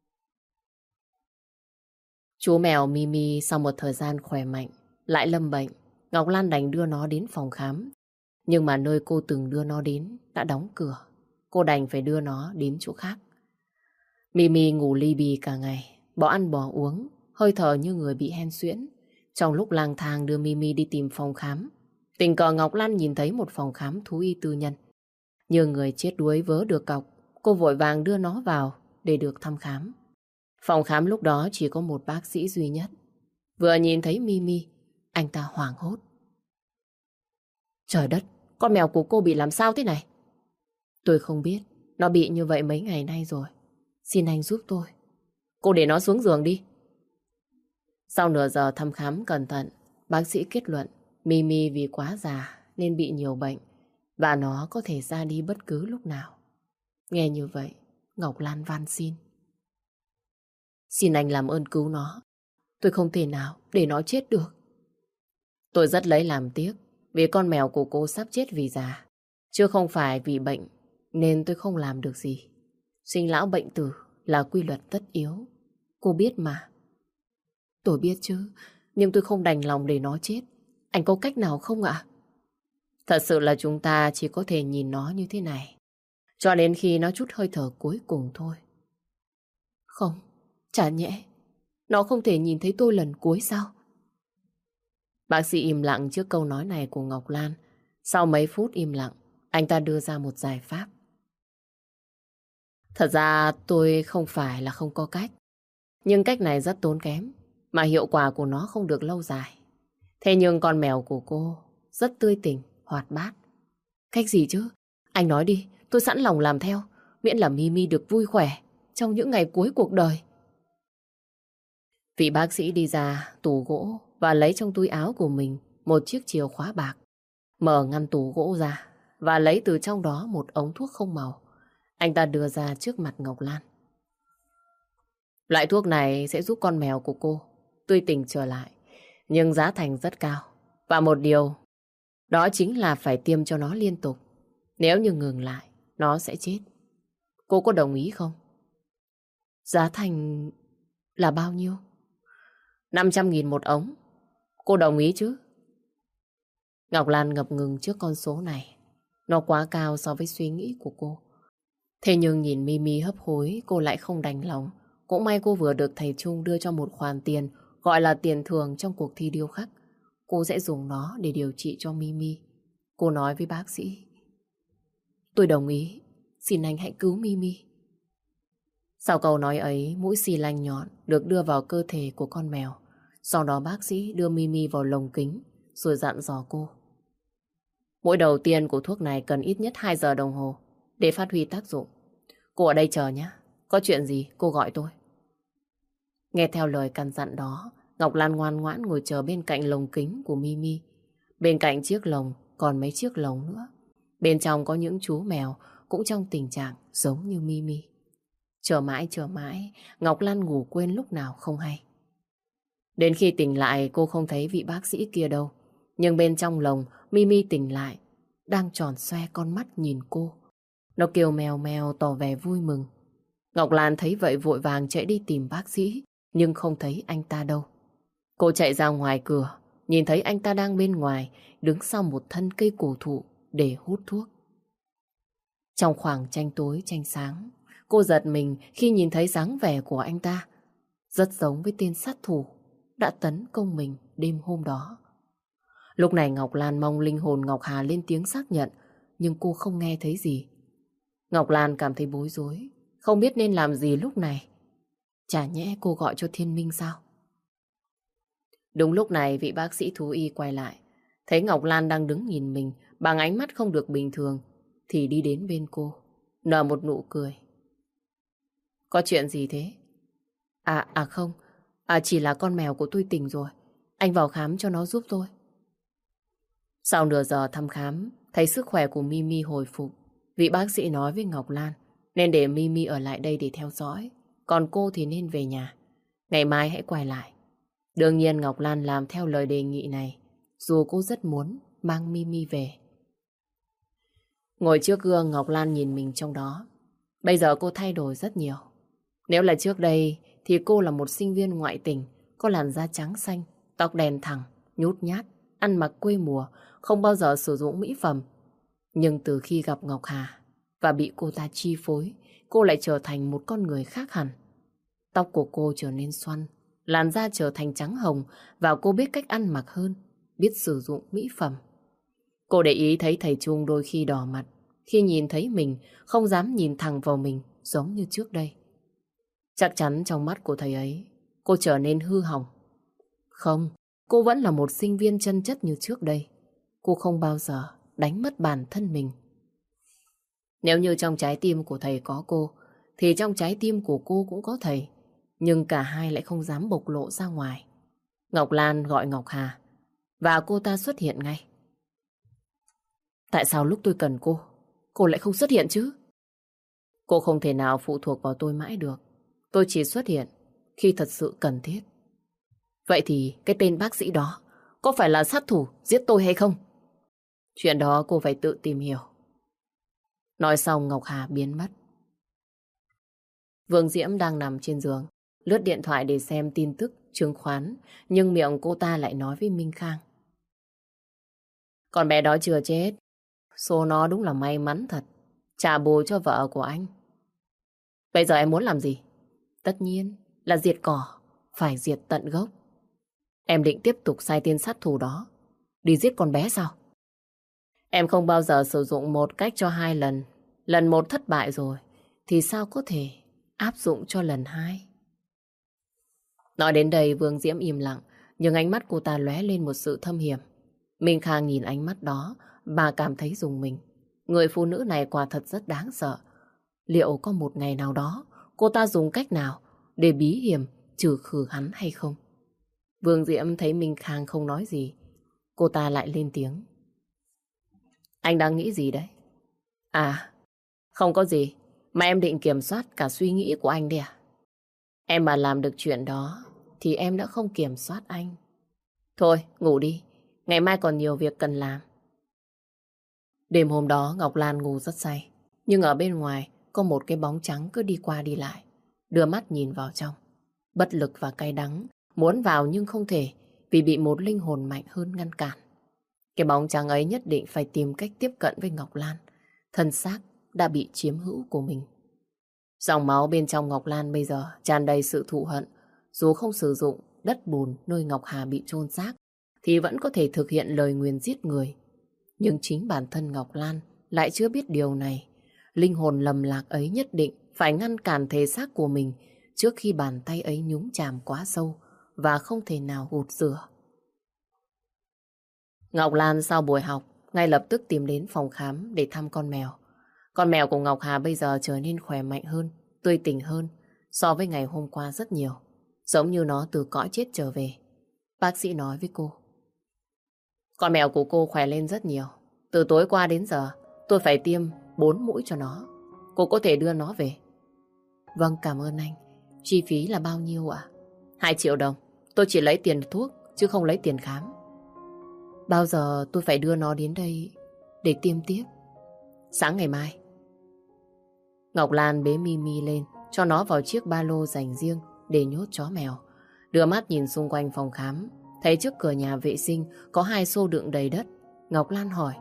Chú mèo Mimi sau một thời gian khỏe mạnh lại lâm bệnh. Ngọc Lan đành đưa nó đến phòng khám, nhưng mà nơi cô từng đưa nó đến đã đóng cửa. Cô đành phải đưa nó đến chỗ khác. Mimi ngủ li bì cả ngày, bỏ ăn bỏ uống, hơi thở như người bị hen suyễn. Trong lúc lang thang đưa Mimi đi tìm phòng khám, tình cờ Ngọc Lan nhìn thấy một phòng khám thú y tư nhân. Như người chết đuối vớ được cọc, cô vội vàng đưa nó vào để được thăm khám. Phòng khám lúc đó chỉ có một bác sĩ duy nhất. Vừa nhìn thấy Mimi, anh ta hoảng hốt. Trời đất, con mèo của cô bị làm sao thế này? Tôi không biết, nó bị như vậy mấy ngày nay rồi. Xin anh giúp tôi. Cô để nó xuống giường đi. Sau nửa giờ thăm khám cẩn thận, bác sĩ kết luận Mimi vì quá già nên bị nhiều bệnh và nó có thể ra đi bất cứ lúc nào. Nghe như vậy, Ngọc Lan van xin. Xin anh làm ơn cứu nó. Tôi không thể nào để nó chết được. Tôi rất lấy làm tiếc vì con mèo của cô sắp chết vì già, chứ không phải vì bệnh, nên tôi không làm được gì. Sinh lão bệnh tử là quy luật tất yếu. Cô biết mà. Tôi biết chứ, nhưng tôi không đành lòng để nó chết. Anh có cách nào không ạ? Thật sự là chúng ta chỉ có thể nhìn nó như thế này, cho đến khi nó chút hơi thở cuối cùng thôi. Không, chả nhẽ nó không thể nhìn thấy tôi lần cuối sao? Bác sĩ im lặng trước câu nói này của Ngọc Lan. Sau mấy phút im lặng, anh ta đưa ra một giải pháp. Thật ra tôi không phải là không có cách, nhưng cách này rất tốn kém, mà hiệu quả của nó không được lâu dài. Thế nhưng con mèo của cô rất tươi tỉnh, hoạt bát. Cách gì chứ? Anh nói đi, tôi sẵn lòng làm theo, miễn là Mimi được vui khỏe trong những ngày cuối cuộc đời. Vị bác sĩ đi ra tủ gỗ và lấy trong túi áo của mình một chiếc chìa khóa bạc. Mở ngăn tủ gỗ ra và lấy từ trong đó một ống thuốc không màu. Anh ta đưa ra trước mặt Ngọc Lan. Loại thuốc này sẽ giúp con mèo của cô tươi tỉnh trở lại, nhưng giá thành rất cao. Và một điều, đó chính là phải tiêm cho nó liên tục. Nếu như ngừng lại, nó sẽ chết. Cô có đồng ý không? Giá thành là bao nhiêu? năm trăm nghìn một ống. Cô đồng ý chứ? Ngọc Lan ngập ngừng trước con số này. Nó quá cao so với suy nghĩ của cô. Thế nhưng nhìn Mimi hấp hối, cô lại không đành lòng. Cũng may cô vừa được thầy Trung đưa cho một khoản tiền, gọi là tiền thưởng trong cuộc thi điêu khắc. Cô sẽ dùng nó để điều trị cho Mimi. Cô nói với bác sĩ. Tôi đồng ý, xin anh hãy cứu Mimi. Sau câu nói ấy, mũi xì lanh nhọn được đưa vào cơ thể của con mèo. Sau đó bác sĩ đưa Mimi vào lồng kính, rồi dặn dò cô. Mũi đầu tiên của thuốc này cần ít nhất hai giờ đồng hồ để phát huy tác dụng. Cô ở đây chờ nhé, có chuyện gì cô gọi tôi. Nghe theo lời căn dặn đó, Ngọc Lan ngoan ngoãn ngồi chờ bên cạnh lồng kính của Mimi. Bên cạnh chiếc lồng còn mấy chiếc lồng nữa. Bên trong có những chú mèo cũng trong tình trạng giống như Mimi. Chờ mãi chờ mãi, Ngọc Lan ngủ quên lúc nào không hay. Đến khi tỉnh lại cô không thấy vị bác sĩ kia đâu. Nhưng bên trong lồng, Mimi tỉnh lại, đang tròn xoe con mắt nhìn cô. Nó kêu mèo mèo tỏ vẻ vui mừng. Ngọc Lan thấy vậy vội vàng chạy đi tìm bác sĩ, nhưng không thấy anh ta đâu. Cô chạy ra ngoài cửa, nhìn thấy anh ta đang bên ngoài, đứng sau một thân cây cổ thụ để hút thuốc. Trong khoảng tranh tối tranh sáng, cô giật mình khi nhìn thấy dáng vẻ của anh ta. Rất giống với tên sát thủ đã tấn công mình đêm hôm đó. Lúc này Ngọc Lan mong linh hồn Ngọc Hà lên tiếng xác nhận, nhưng cô không nghe thấy gì. Ngọc Lan cảm thấy bối rối, không biết nên làm gì lúc này. Chả nhẽ cô gọi cho Thiên Minh sao? Đúng lúc này vị bác sĩ thú y quay lại, thấy Ngọc Lan đang đứng nhìn mình bằng ánh mắt không được bình thường, thì đi đến bên cô, nở một nụ cười. Có chuyện gì thế? À, à không, à chỉ là con mèo của tôi tỉnh rồi. Anh vào khám cho nó giúp tôi. Sau nửa giờ thăm khám, thấy sức khỏe của Mimi hồi phục, vị bác sĩ nói với Ngọc Lan nên để Mimi ở lại đây để theo dõi, còn cô thì nên về nhà. Ngày mai hãy quay lại. Đương nhiên Ngọc Lan làm theo lời đề nghị này, dù cô rất muốn mang Mimi về. Ngồi trước gương, Ngọc Lan nhìn mình trong đó. Bây giờ cô thay đổi rất nhiều. Nếu là trước đây thì cô là một sinh viên ngoại tỉnh, có làn da trắng xanh, tóc đen thẳng, nhút nhát, ăn mặc quê mùa, không bao giờ sử dụng mỹ phẩm. Nhưng từ khi gặp Ngọc Hà và bị cô ta chi phối, cô lại trở thành một con người khác hẳn. Tóc của cô trở nên xoăn, làn da trở thành trắng hồng và cô biết cách ăn mặc hơn, biết sử dụng mỹ phẩm. Cô để ý thấy thầy Trung đôi khi đỏ mặt khi nhìn thấy mình, không dám nhìn thẳng vào mình giống như trước đây. Chắc chắn trong mắt của thầy ấy, cô trở nên hư hỏng. Không, cô vẫn là một sinh viên chân chất như trước đây. Cô không bao giờ đánh mất bản thân mình. Nếu như trong trái tim của thầy có cô, thì trong trái tim của cô cũng có thầy. Nhưng cả hai lại không dám bộc lộ ra ngoài. Ngọc Lan gọi Ngọc Hà và cô ta xuất hiện ngay. Tại sao lúc tôi cần cô, cô lại không xuất hiện chứ? Cô không thể nào phụ thuộc vào tôi mãi được. Tôi chỉ xuất hiện khi thật sự cần thiết. Vậy thì cái tên bác sĩ đó có phải là sát thủ giết tôi hay không? Chuyện đó cô phải tự tìm hiểu. Nói xong Ngọc Hà biến mất. Vương Diễm đang nằm trên giường, lướt điện thoại để xem tin tức chứng khoán, nhưng miệng cô ta lại nói với Minh Khang. Con bé đó chưa chết. Số nó đúng là may mắn thật. Trả bù cho vợ của anh. Bây giờ em muốn làm gì? Tất nhiên là diệt cỏ, phải diệt tận gốc. Em định tiếp tục sai tên sát thủ đó đi giết con bé sao? Em không bao giờ sử dụng một cách cho hai lần. Lần một thất bại rồi thì sao có thể áp dụng cho lần hai? Nói đến đây Vương Diễm im lặng, nhưng ánh mắt cô ta lóe lên một sự thâm hiểm. Minh Khang nhìn ánh mắt đó, bà cảm thấy rùng mình. Người phụ nữ này quả thật rất đáng sợ. Liệu có một ngày nào đó cô ta dùng cách nào để bí hiểm trừ khử hắn hay không? Vương Diễm thấy Minh Khang không nói gì, cô ta lại lên tiếng. Anh đang nghĩ gì đấy? À, không có gì, mà em định kiểm soát cả suy nghĩ của anh đi à? Em mà làm được chuyện đó thì em đã không kiểm soát anh. Thôi, ngủ đi, ngày mai còn nhiều việc cần làm. Đêm hôm đó Ngọc Lan ngủ rất say, nhưng ở bên ngoài có một cái bóng trắng cứ đi qua đi lại, đưa mắt nhìn vào trong. Bất lực và cay đắng, muốn vào nhưng không thể vì bị một linh hồn mạnh hơn ngăn cản. Cái bóng trắng ấy nhất định phải tìm cách tiếp cận với Ngọc Lan. Thân xác đã bị chiếm hữu của mình. Dòng máu bên trong Ngọc Lan bây giờ tràn đầy sự thù hận. Dù không sử dụng đất bùn nơi Ngọc Hà bị chôn xác thì vẫn có thể thực hiện lời nguyền giết người. Nhưng chính bản thân Ngọc Lan lại chưa biết điều này. Linh hồn lầm lạc ấy nhất định phải ngăn cản thể xác của mình trước khi bàn tay ấy nhúng chàm quá sâu và không thể nào gột rửa. Ngọc Lan sau buổi học ngay lập tức tìm đến phòng khám để thăm con mèo. Con mèo của Ngọc Hà bây giờ trở nên khỏe mạnh hơn, tươi tỉnh hơn so với ngày hôm qua rất nhiều. Giống như nó từ cõi chết trở về. Bác sĩ nói với cô. Con mèo của cô khỏe lên rất nhiều. Từ tối qua đến giờ, tôi phải tiêm bốn mũi cho nó. Cô có thể đưa nó về. Vâng, cảm ơn anh. Chi phí là bao nhiêu ạ? Hai triệu đồng. Tôi chỉ lấy tiền thuốc, chứ không lấy tiền khám. Bao giờ tôi phải đưa nó đến đây để tiêm tiếp? Sáng ngày mai. Ngọc Lan bế Mimi lên, cho nó vào chiếc ba lô dành riêng để nhốt chó mèo. Đưa mắt nhìn xung quanh phòng khám, thấy trước cửa nhà vệ sinh có hai xô đựng đầy đất. Ngọc Lan hỏi.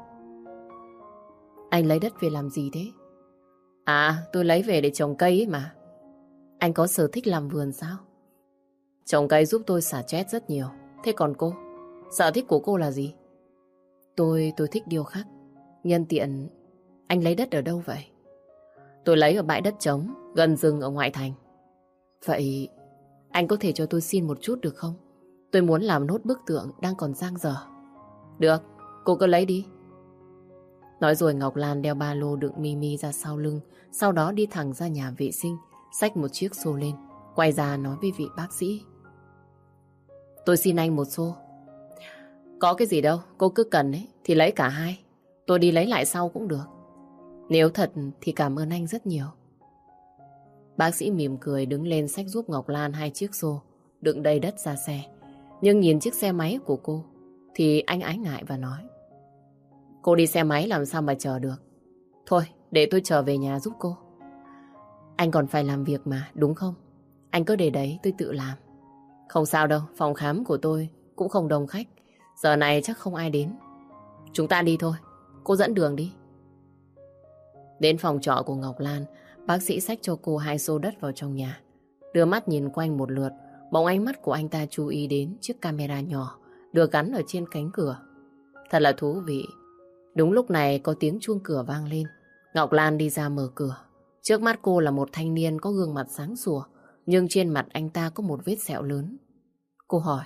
Anh lấy đất về làm gì thế? À, tôi lấy về để trồng cây ấy mà. Anh có sở thích làm vườn sao? Trồng cây giúp tôi xả stress rất nhiều. Thế còn cô? Sở thích của cô là gì? Tôi, tôi thích điêu khắc. Nhân tiện, anh lấy đất ở đâu vậy? Tôi lấy ở bãi đất trống, gần rừng ở ngoại thành. Vậy, anh có thể cho tôi xin một chút được không? Tôi muốn làm nốt bức tượng đang còn dang dở. Được, cô cứ lấy đi. Nói rồi Ngọc Lan đeo ba lô đựng Mimi ra sau lưng, sau đó đi thẳng ra nhà vệ sinh, xách một chiếc xô lên, quay ra nói với vị bác sĩ. Tôi xin anh một xô. Có cái gì đâu, cô cứ cần ấy, thì lấy cả hai. Tôi đi lấy lại sau cũng được. Nếu thật thì cảm ơn anh rất nhiều. Bác sĩ mỉm cười đứng lên xách giúp Ngọc Lan hai chiếc xô, đựng đầy đất ra xe. Nhưng nhìn chiếc xe máy của cô, thì anh ái ngại và nói. Cô đi xe máy làm sao mà chờ được. Thôi, để tôi trở về nhà giúp cô. Anh còn phải làm việc mà, đúng không? Anh cứ để đấy, tôi tự làm. Không sao đâu, phòng khám của tôi cũng không đông khách. Giờ này chắc không ai đến. Chúng ta đi thôi, cô dẫn đường đi. Đến phòng trọ của Ngọc Lan, bác sĩ xách cho cô hai xô đất vào trong nhà. Đưa mắt nhìn quanh một lượt, bỗng ánh mắt của anh ta chú ý đến chiếc camera nhỏ được gắn ở trên cánh cửa. Thật là thú vị. Đúng lúc này có tiếng chuông cửa vang lên. Ngọc Lan đi ra mở cửa. Trước mắt cô là một thanh niên có gương mặt sáng sủa, nhưng trên mặt anh ta có một vết sẹo lớn. Cô hỏi.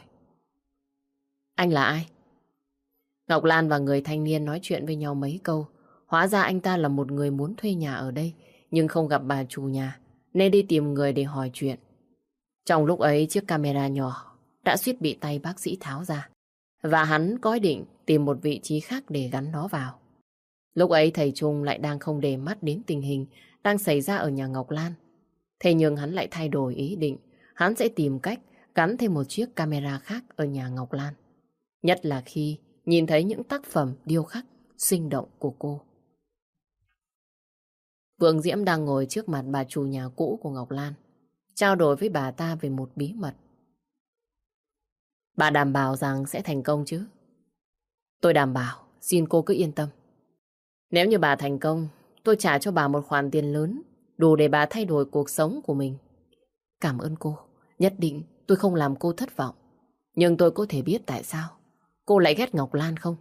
Anh là ai? Ngọc Lan và người thanh niên nói chuyện với nhau mấy câu. Hóa ra anh ta là một người muốn thuê nhà ở đây, nhưng không gặp bà chủ nhà, nên đi tìm người để hỏi chuyện. Trong lúc ấy, chiếc camera nhỏ đã suýt bị tay bác sĩ tháo ra, và hắn có ý định tìm một vị trí khác để gắn nó vào. Lúc ấy thầy Trung lại đang không để mắt đến tình hình đang xảy ra ở nhà Ngọc Lan. Thế nhưng hắn lại thay đổi ý định, hắn sẽ tìm cách gắn thêm một chiếc camera khác ở nhà Ngọc Lan. Nhất là khi nhìn thấy những tác phẩm điêu khắc sinh động của cô. Vương Diễm đang ngồi trước mặt bà chủ nhà cũ của Ngọc Lan, trao đổi với bà ta về một bí mật. Bà đảm bảo rằng sẽ thành công chứ? Tôi đảm bảo, xin cô cứ yên tâm. Nếu như bà thành công, tôi trả cho bà một khoản tiền lớn, đủ để bà thay đổi cuộc sống của mình. Cảm ơn cô, nhất định tôi không làm cô thất vọng. Nhưng tôi có thể biết tại sao cô lại ghét Ngọc Lan không?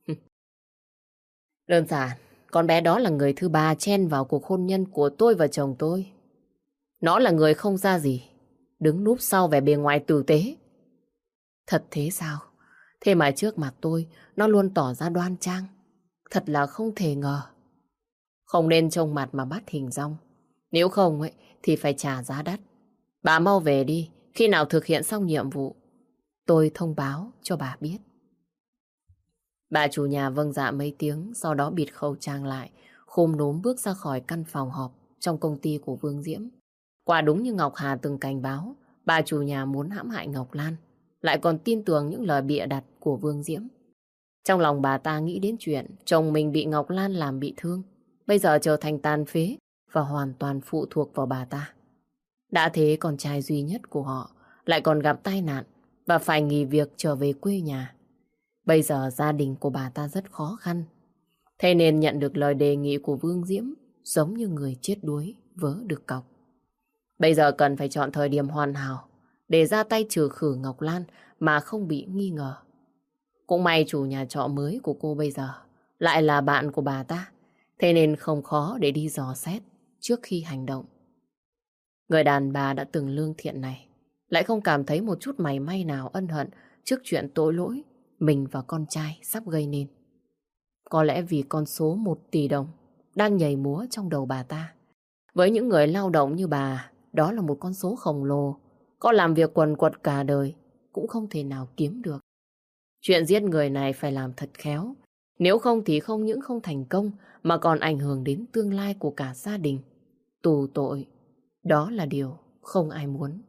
Đơn giản, con bé đó là người thứ ba chen vào cuộc hôn nhân của tôi và chồng tôi. Nó là người không ra gì, đứng núp sau vẻ bề ngoài tử tế. Thật thế sao? Thế mà trước mặt tôi, nó luôn tỏ ra đoan trang. Thật là không thể ngờ. Không nên trông mặt mà bắt hình dong. Nếu không ấy, thì phải trả giá đắt. Bà mau về đi, khi nào thực hiện xong nhiệm vụ, tôi thông báo cho bà biết. Bà chủ nhà vâng dạ mấy tiếng, sau đó bịt khẩu trang lại, khom núm bước ra khỏi căn phòng họp trong công ty của Vương Diễm. Quả đúng như Ngọc Hà từng cảnh báo, bà chủ nhà muốn hãm hại Ngọc Lan, lại còn tin tưởng những lời bịa đặt của Vương Diễm. Trong lòng bà ta nghĩ đến chuyện chồng mình bị Ngọc Lan làm bị thương, bây giờ trở thành tàn phế và hoàn toàn phụ thuộc vào bà ta. Đã thế con trai duy nhất của họ lại còn gặp tai nạn và phải nghỉ việc trở về quê nhà. Bây giờ gia đình của bà ta rất khó khăn. Thế nên nhận được lời đề nghị của Vương Diễm giống như người chết đuối vớ được cọc. Bây giờ cần phải chọn thời điểm hoàn hảo để ra tay trừ khử Ngọc Lan mà không bị nghi ngờ. Cũng may chủ nhà trọ mới của cô bây giờ lại là bạn của bà ta, thế nên không khó để đi dò xét trước khi hành động. Người đàn bà đã từng lương thiện này lại không cảm thấy một chút mảy may nào ân hận trước chuyện tội lỗi mình và con trai sắp gây nên. Có lẽ vì con số một tỷ đồng đang nhảy múa trong đầu bà ta. Với những người lao động như bà, đó là một con số khổng lồ. Có làm việc quần quật cả đời cũng không thể nào kiếm được. Chuyện giết người này phải làm thật khéo. Nếu không thì không những không thành công mà còn ảnh hưởng đến tương lai của cả gia đình. Tù tội, đó là điều không ai muốn.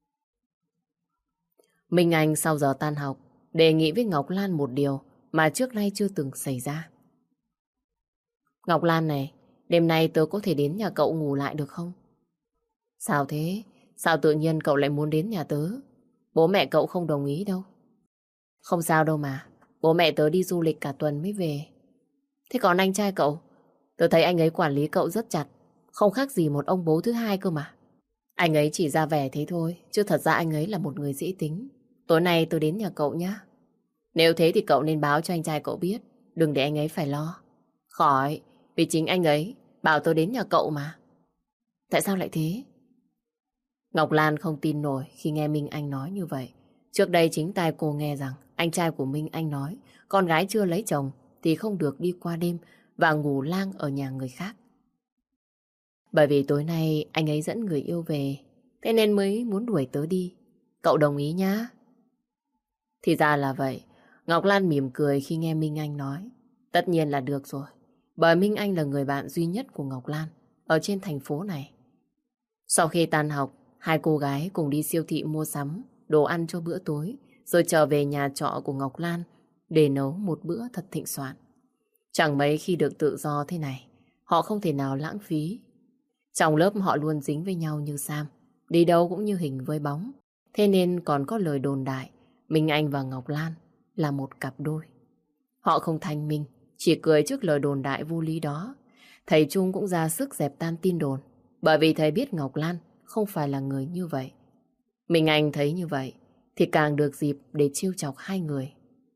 Minh Anh sau giờ tan học đề nghị với Ngọc Lan một điều mà trước nay chưa từng xảy ra. Ngọc Lan này, đêm nay tớ có thể đến nhà cậu ngủ lại được không? Sao thế? Sao tự nhiên cậu lại muốn đến nhà tớ? Bố mẹ cậu không đồng ý đâu. Không sao đâu mà, bố mẹ tớ đi du lịch cả tuần mới về. Thế còn anh trai cậu? Tớ thấy anh ấy quản lý cậu rất chặt, không khác gì một ông bố thứ hai cơ mà. Anh ấy chỉ ra vẻ thế thôi, chứ thật ra anh ấy là một người dễ tính. Tối nay tôi đến nhà cậu nhé. Nếu thế thì cậu nên báo cho anh trai cậu biết, đừng để anh ấy phải lo. Khỏi, vì chính anh ấy bảo tôi đến nhà cậu mà. Tại sao lại thế? Ngọc Lan không tin nổi khi nghe Minh Anh nói như vậy. Trước đây chính tai cô nghe rằng anh trai của Minh Anh nói con gái chưa lấy chồng thì không được đi qua đêm và ngủ lang ở nhà người khác. Bởi vì tối nay anh ấy dẫn người yêu về, thế nên mới muốn đuổi tớ đi. Cậu đồng ý nhá? Thì ra là vậy. Ngọc Lan mỉm cười khi nghe Minh Anh nói. Tất nhiên là được rồi. Bởi Minh Anh là người bạn duy nhất của Ngọc Lan ở trên thành phố này. Sau khi tan học, hai cô gái cùng đi siêu thị mua sắm, đồ ăn cho bữa tối, rồi trở về nhà trọ của Ngọc Lan để nấu một bữa thật thịnh soạn. Chẳng mấy khi được tự do thế này, họ không thể nào lãng phí. Trong lớp họ luôn dính với nhau như Sam, đi đâu cũng như hình với bóng. Thế nên còn có lời đồn đại, Minh Anh và Ngọc Lan là một cặp đôi. Họ không thanh minh, chỉ cười trước lời đồn đại vô lý đó. Thầy Trung cũng ra sức dẹp tan tin đồn, bởi vì thầy biết Ngọc Lan không phải là người như vậy. Minh Anh thấy như vậy thì càng được dịp để trêu chọc hai người.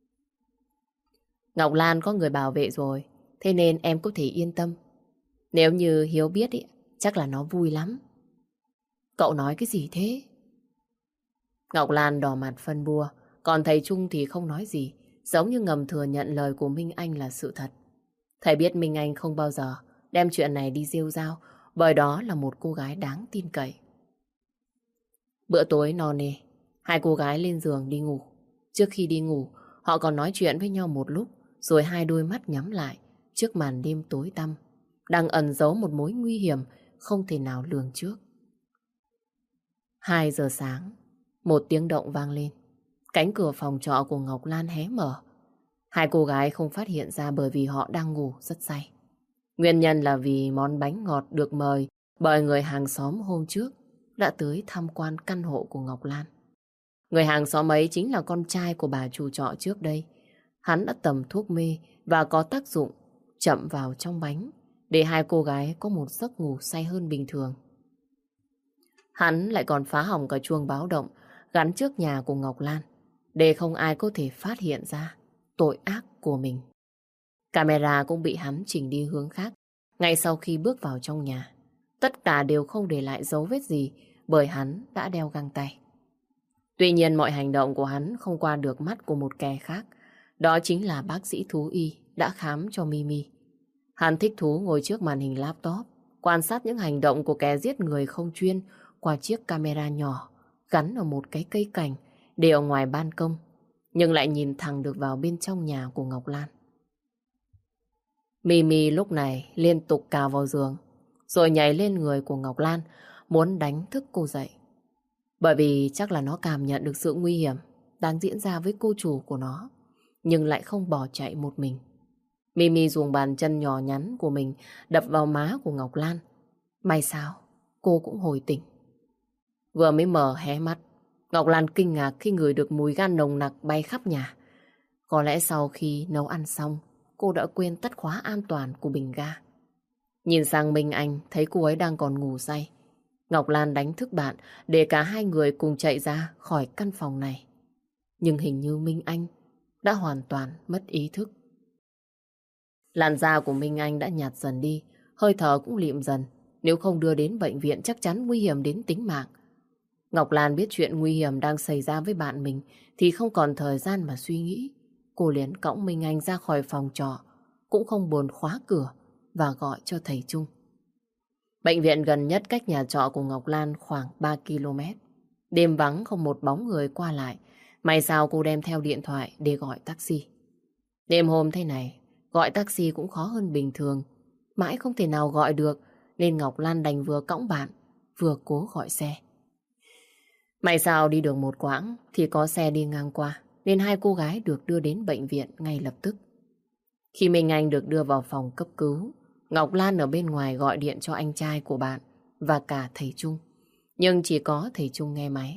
Ngọc Lan có người bảo vệ rồi, thế nên em có thể yên tâm. Nếu như Hiếu biết ý, chắc là nó vui lắm. Cậu nói cái gì thế? Ngọc Lan đỏ mặt phân bua, còn thầy Trung thì không nói gì, giống như ngầm thừa nhận lời của Minh Anh là sự thật. Thầy biết Minh Anh không bao giờ đem chuyện này đi rêu rao, bởi đó là một cô gái đáng tin cậy. Bữa tối no nê, hai cô gái lên giường đi ngủ. Trước khi đi ngủ, họ còn nói chuyện với nhau một lúc, rồi hai đôi mắt nhắm lại trước màn đêm tối tăm, đang ẩn giấu một mối nguy hiểm không thể nào lường trước. Hai giờ sáng, một tiếng động vang lên. Cánh cửa phòng trọ của Ngọc Lan hé mở. Hai cô gái không phát hiện ra bởi vì họ đang ngủ rất say. Nguyên nhân là vì món bánh ngọt được mời bởi người hàng xóm hôm trước đã tới tham quan căn hộ của Ngọc Lan. Người hàng xóm ấy chính là con trai của bà chủ trọ trước đây. Hắn đã tầm thuốc mê và có tác dụng chậm vào trong bánh để hai cô gái có một giấc ngủ say hơn bình thường. Hắn lại còn phá hỏng cả chuông báo động gắn trước nhà của Ngọc Lan để không ai có thể phát hiện ra tội ác của mình. Camera cũng bị hắn chỉnh đi hướng khác ngay sau khi bước vào trong nhà. Tất cả đều không để lại dấu vết gì bởi hắn đã đeo găng tay. Tuy nhiên mọi hành động của hắn không qua được mắt của một kẻ khác. Đó chính là bác sĩ thú y đã khám cho Mimi. Hắn thích thú ngồi trước màn hình laptop, quan sát những hành động của kẻ giết người không chuyên qua chiếc camera nhỏ gắn ở một cái cây cảnh để ở ngoài ban công, nhưng lại nhìn thẳng được vào bên trong nhà của Ngọc Lan. Mimi lúc này liên tục cào vào giường, rồi nhảy lên người của Ngọc Lan, muốn đánh thức cô dậy. Bởi vì chắc là nó cảm nhận được sự nguy hiểm đang diễn ra với cô chủ của nó, nhưng lại không bỏ chạy một mình. Mimi dùng bàn chân nhỏ nhắn của mình đập vào má của Ngọc Lan. May sao, cô cũng hồi tỉnh. Vừa mới mở hé mắt, Ngọc Lan kinh ngạc khi ngửi được mùi gan nồng nặc bay khắp nhà. Có lẽ sau khi nấu ăn xong, cô đã quên tắt khóa an toàn của bình ga. Nhìn sang Minh Anh, thấy cô ấy đang còn ngủ say. Ngọc Lan đánh thức bạn để cả hai người cùng chạy ra khỏi căn phòng này. Nhưng hình như Minh Anh đã hoàn toàn mất ý thức. Làn da của Minh Anh đã nhạt dần đi, hơi thở cũng lịm dần. Nếu không đưa đến bệnh viện chắc chắn nguy hiểm đến tính mạng. Ngọc Lan biết chuyện nguy hiểm đang xảy ra với bạn mình thì không còn thời gian mà suy nghĩ. Cô liền cõng Minh Anh ra khỏi phòng trọ, cũng không buồn khóa cửa và gọi cho thầy Trung. Bệnh viện gần nhất cách nhà trọ của Ngọc Lan khoảng ba ki lô mét. Đêm vắng không một bóng người qua lại. May sao cô đem theo điện thoại để gọi taxi. Đêm hôm thế này, gọi taxi cũng khó hơn bình thường. Mãi không thể nào gọi được, nên Ngọc Lan đành vừa cõng bạn, vừa cố gọi xe. May sao đi được một quãng thì có xe đi ngang qua, nên hai cô gái được đưa đến bệnh viện ngay lập tức. Khi Minh Anh được đưa vào phòng cấp cứu, Ngọc Lan ở bên ngoài gọi điện cho anh trai của bạn và cả thầy Trung. Nhưng chỉ có thầy Trung nghe máy.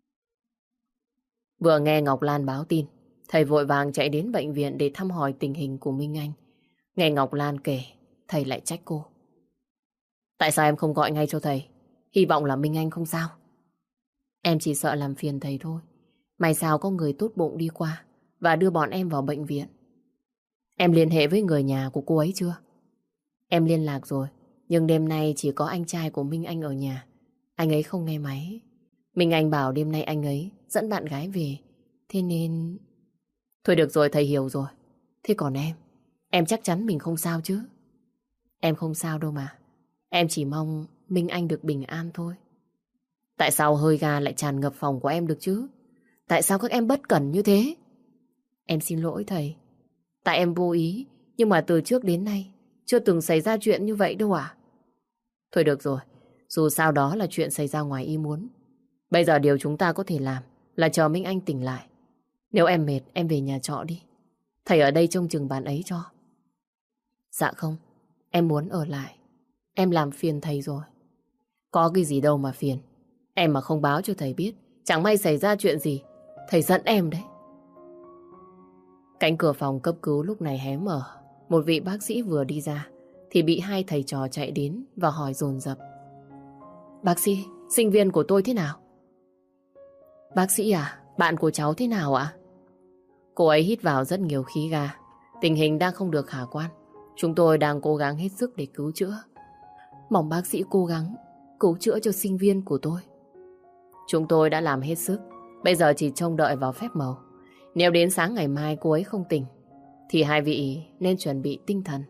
Vừa nghe Ngọc Lan báo tin, thầy vội vàng chạy đến bệnh viện để thăm hỏi tình hình của Minh Anh. Nghe Ngọc Lan kể, thầy lại trách cô. Tại sao em không gọi ngay cho thầy? Hy vọng là Minh Anh không sao. Em chỉ sợ làm phiền thầy thôi. May sao có người tốt bụng đi qua và đưa bọn em vào bệnh viện. Em liên hệ với người nhà của cô ấy chưa? Em liên lạc rồi, nhưng đêm nay chỉ có anh trai của Minh Anh ở nhà. Anh ấy không nghe máy. Minh Anh bảo đêm nay anh ấy dẫn bạn gái về. Thế nên... Thôi được rồi, thầy hiểu rồi. Thế còn em? Em chắc chắn mình không sao chứ? Em không sao đâu mà. Em chỉ mong Minh Anh được bình an thôi. Tại sao hơi ga lại tràn ngập phòng của em được chứ? Tại sao các em bất cẩn như thế? Em xin lỗi thầy. Tại em vô ý, nhưng mà từ trước đến nay chưa từng xảy ra chuyện như vậy đâu à? Thôi được rồi, dù sao đó là chuyện xảy ra ngoài ý muốn. Bây giờ điều chúng ta có thể làm là chờ Minh Anh tỉnh lại. Nếu em mệt, em về nhà trọ đi. Thầy ở đây trông chừng bạn ấy cho. Dạ không, em muốn ở lại. Em làm phiền thầy rồi. Có cái gì đâu mà phiền. Em mà không báo cho thầy biết, chẳng may xảy ra chuyện gì, thầy giận em đấy. Cánh cửa phòng cấp cứu lúc này hé mở. Một vị bác sĩ vừa đi ra thì bị hai thầy trò chạy đến và hỏi dồn dập. Bác sĩ, sinh viên của tôi thế nào? Bác sĩ à, bạn của cháu thế nào ạ? Cô ấy hít vào rất nhiều khí ga. Tình hình đang không được khả quan. Chúng tôi đang cố gắng hết sức để cứu chữa. Mong bác sĩ cố gắng cứu chữa cho sinh viên của tôi. Chúng tôi đã làm hết sức. Bây giờ chỉ trông đợi vào phép màu. Nếu đến sáng ngày mai cô ấy không tỉnh thì hai vị nên chuẩn bị tinh thần.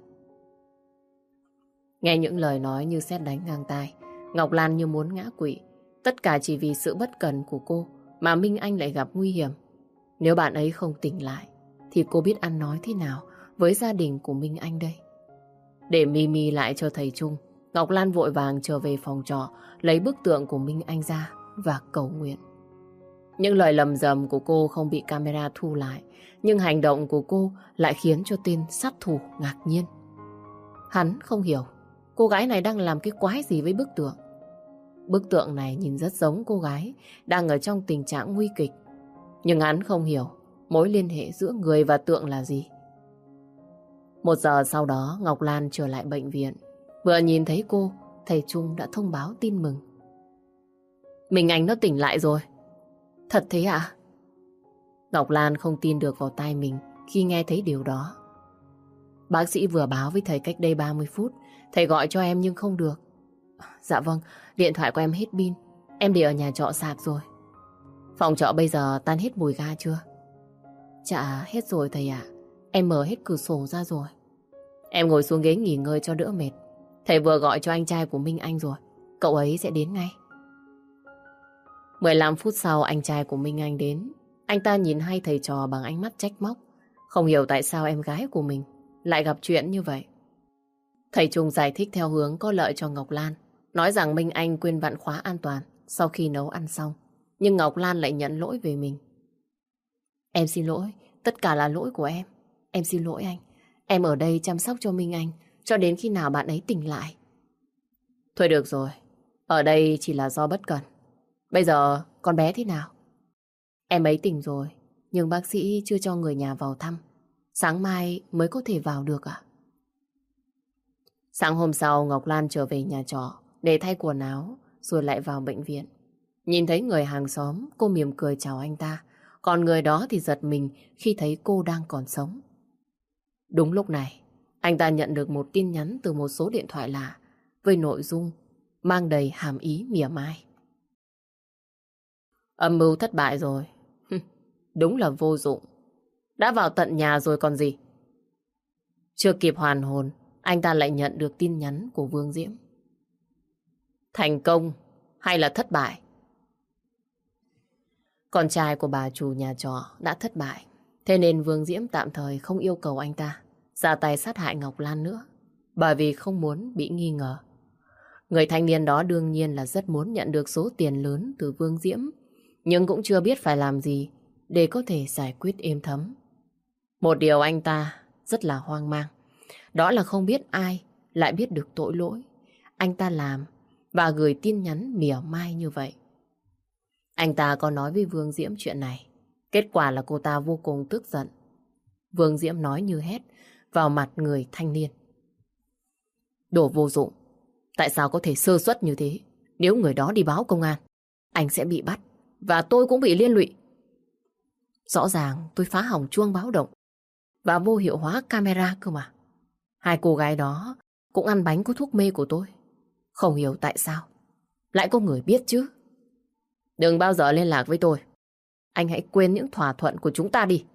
Nghe những lời nói như sét đánh ngang tai, Ngọc Lan như muốn ngã quỵ. Tất cả chỉ vì sự bất cẩn của cô mà Minh Anh lại gặp nguy hiểm. Nếu bạn ấy không tỉnh lại thì cô biết ăn nói thế nào với gia đình của Minh Anh đây. Để Mimi lại cho thầy Trung, Ngọc Lan vội vàng trở về phòng trọ, lấy bức tượng của Minh Anh ra và cầu nguyện. Những lời lầm rầm của cô không bị camera thu lại, nhưng hành động của cô lại khiến cho tên sát thủ ngạc nhiên. Hắn không hiểu cô gái này đang làm cái quái gì với bức tượng. Bức tượng này nhìn rất giống cô gái đang ở trong tình trạng nguy kịch, nhưng hắn không hiểu mối liên hệ giữa người và tượng là gì. Một giờ sau đó, Ngọc Lan trở lại bệnh viện. Vừa nhìn thấy cô, thầy Trung đã thông báo tin mừng. Minh Anh nó tỉnh lại rồi. Thật thế ạ? À? Ngọc Lan không tin được vào tai mình khi nghe thấy điều đó. Bác sĩ vừa báo với thầy cách đây ba mươi phút. Thầy gọi cho em nhưng không được. Dạ vâng, điện thoại của em hết pin. Em để ở nhà trọ sạc rồi. Phòng trọ bây giờ tan hết mùi ga chưa? Dạ hết rồi thầy ạ. Em mở hết cửa sổ ra rồi. Em ngồi xuống ghế nghỉ ngơi cho đỡ mệt. Thầy vừa gọi cho anh trai của Minh Anh rồi. Cậu ấy sẽ đến ngay. mười lăm phút sau anh trai của Minh Anh đến. Anh ta nhìn hai thầy trò bằng ánh mắt trách móc. Không hiểu tại sao em gái của mình lại gặp chuyện như vậy. Thầy Trung giải thích theo hướng có lợi cho Ngọc Lan. Nói rằng Minh Anh quên vặn khóa an toàn sau khi nấu ăn xong. Nhưng Ngọc Lan lại nhận lỗi về mình. Em xin lỗi, tất cả là lỗi của em. Em xin lỗi anh. Em ở đây chăm sóc cho Minh Anh cho đến khi nào bạn ấy tỉnh lại. Thôi được rồi, ở đây chỉ là do bất cẩn. Bây giờ con bé thế nào? Em ấy tỉnh rồi, nhưng bác sĩ chưa cho người nhà vào thăm. Sáng mai mới có thể vào được ạ. Sáng hôm sau Ngọc Lan trở về nhà trọ để thay quần áo rồi lại vào bệnh viện. Nhìn thấy người hàng xóm, cô mỉm cười chào anh ta. Còn người đó thì giật mình khi thấy cô đang còn sống. Đúng lúc này, anh ta nhận được một tin nhắn từ một số điện thoại lạ với nội dung mang đầy hàm ý mỉa mai. Âm mưu thất bại rồi. Đúng là vô dụng. Đã vào tận nhà rồi còn gì. Chưa kịp hoàn hồn, anh ta lại nhận được tin nhắn của Vương Diễm. Thành công hay là thất bại? Con trai của bà chủ nhà trọ đã thất bại. Thế nên Vương Diễm tạm thời không yêu cầu anh ta ra tay sát hại Ngọc Lan nữa, bởi vì không muốn bị nghi ngờ. Người thanh niên đó đương nhiên là rất muốn nhận được số tiền lớn từ Vương Diễm, nhưng cũng chưa biết phải làm gì để có thể giải quyết êm thấm. Một điều anh ta rất là hoang mang, đó là không biết ai lại biết được tội lỗi anh ta làm và gửi tin nhắn mỉa mai như vậy. Anh ta có nói với Vương Diễm chuyện này, kết quả là cô ta vô cùng tức giận. Vương Diễm nói như hét vào mặt người thanh niên. Đồ vô dụng, tại sao có thể sơ suất như thế? Nếu người đó đi báo công an, anh sẽ bị bắt và tôi cũng bị liên lụy. Rõ ràng tôi phá hỏng chuông báo động và vô hiệu hóa camera cơ mà. Hai cô gái đó cũng ăn bánh có thuốc mê của tôi. Không hiểu tại sao lại có người biết chứ. Đừng bao giờ liên lạc với tôi. Anh hãy quên những thỏa thuận của chúng ta đi.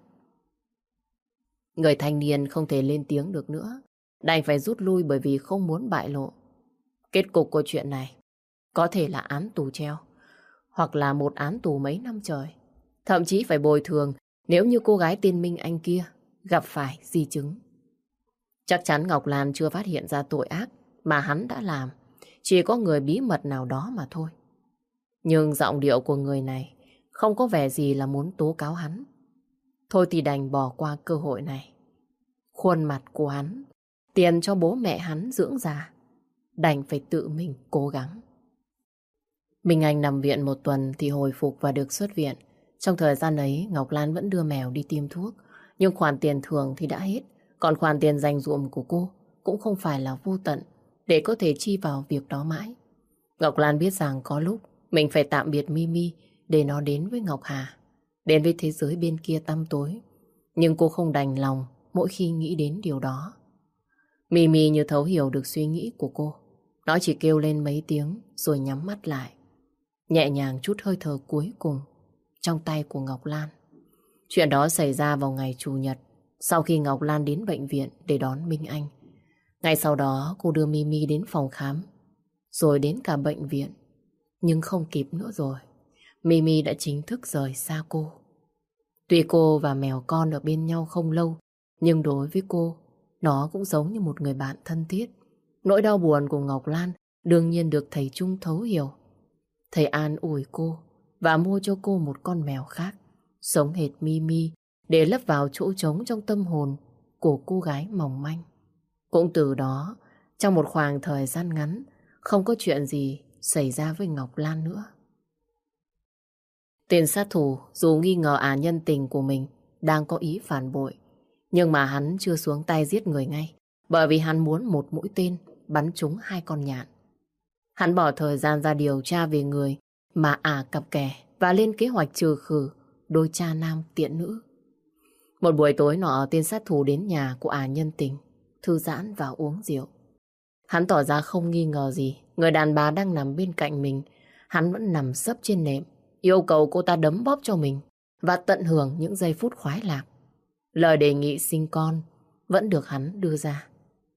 Người thanh niên không thể lên tiếng được nữa, đành phải rút lui bởi vì không muốn bại lộ. Kết cục của chuyện này có thể là án tù treo, hoặc là một án tù mấy năm trời. Thậm chí phải bồi thường nếu như cô gái tên Minh Anh kia gặp phải di chứng. Chắc chắn Ngọc Lan chưa phát hiện ra tội ác mà hắn đã làm. Chỉ có người bí mật nào đó mà thôi. Nhưng giọng điệu của người này không có vẻ gì là muốn tố cáo hắn. Thôi thì đành bỏ qua cơ hội này. Khuôn mặt của hắn, tiền cho bố mẹ hắn dưỡng già, đành phải tự mình cố gắng. Minh Anh nằm viện một tuần thì hồi phục và được xuất viện. Trong thời gian ấy, Ngọc Lan vẫn đưa mèo đi tiêm thuốc. Nhưng khoản tiền thưởng thì đã hết. Còn khoản tiền dành dụm của cô cũng không phải là vô tận để có thể chi vào việc đó mãi. Ngọc Lan biết rằng có lúc mình phải tạm biệt Mimi để nó đến với Ngọc Hà, đến với thế giới bên kia tăm tối. Nhưng cô không đành lòng mỗi khi nghĩ đến điều đó. Mimi như thấu hiểu được suy nghĩ của cô. Nó chỉ kêu lên mấy tiếng rồi nhắm mắt lại, nhẹ nhàng trút hơi thở cuối cùng trong tay của Ngọc Lan. Chuyện đó xảy ra vào ngày Chủ nhật, sau khi Ngọc Lan đến bệnh viện để đón Minh Anh. Ngay sau đó cô đưa Mimi đến phòng khám, rồi đến cả bệnh viện. Nhưng không kịp nữa rồi. Mimi đã chính thức rời xa cô. Tuy cô và mèo con ở bên nhau không lâu, nhưng đối với cô, nó cũng giống như một người bạn thân thiết. Nỗi đau buồn của Ngọc Lan đương nhiên được thầy Trung thấu hiểu. Thầy an ủi cô và mua cho cô một con mèo khác, giống hệt Mimi, để lấp vào chỗ trống trong tâm hồn của cô gái mỏng manh. Cũng từ đó, trong một khoảng thời gian ngắn, không có chuyện gì xảy ra với Ngọc Lan nữa. Tên sát thủ dù nghi ngờ à nhân tình của mình đang có ý phản bội, nhưng mà hắn chưa xuống tay giết người ngay, bởi vì hắn muốn một mũi tên bắn trúng hai con nhạn. Hắn bỏ thời gian ra điều tra về người mà ả cặp kè và lên kế hoạch trừ khử đôi cha nam tiện nữ. Một buổi tối nọ, tên sát thủ đến nhà của ả nhân tình, thư giãn và uống rượu. Hắn tỏ ra không nghi ngờ gì, người đàn bà đang nằm bên cạnh mình, hắn vẫn nằm sấp trên nệm, yêu cầu cô ta đấm bóp cho mình và tận hưởng những giây phút khoái lạc. Lời đề nghị sinh con vẫn được hắn đưa ra.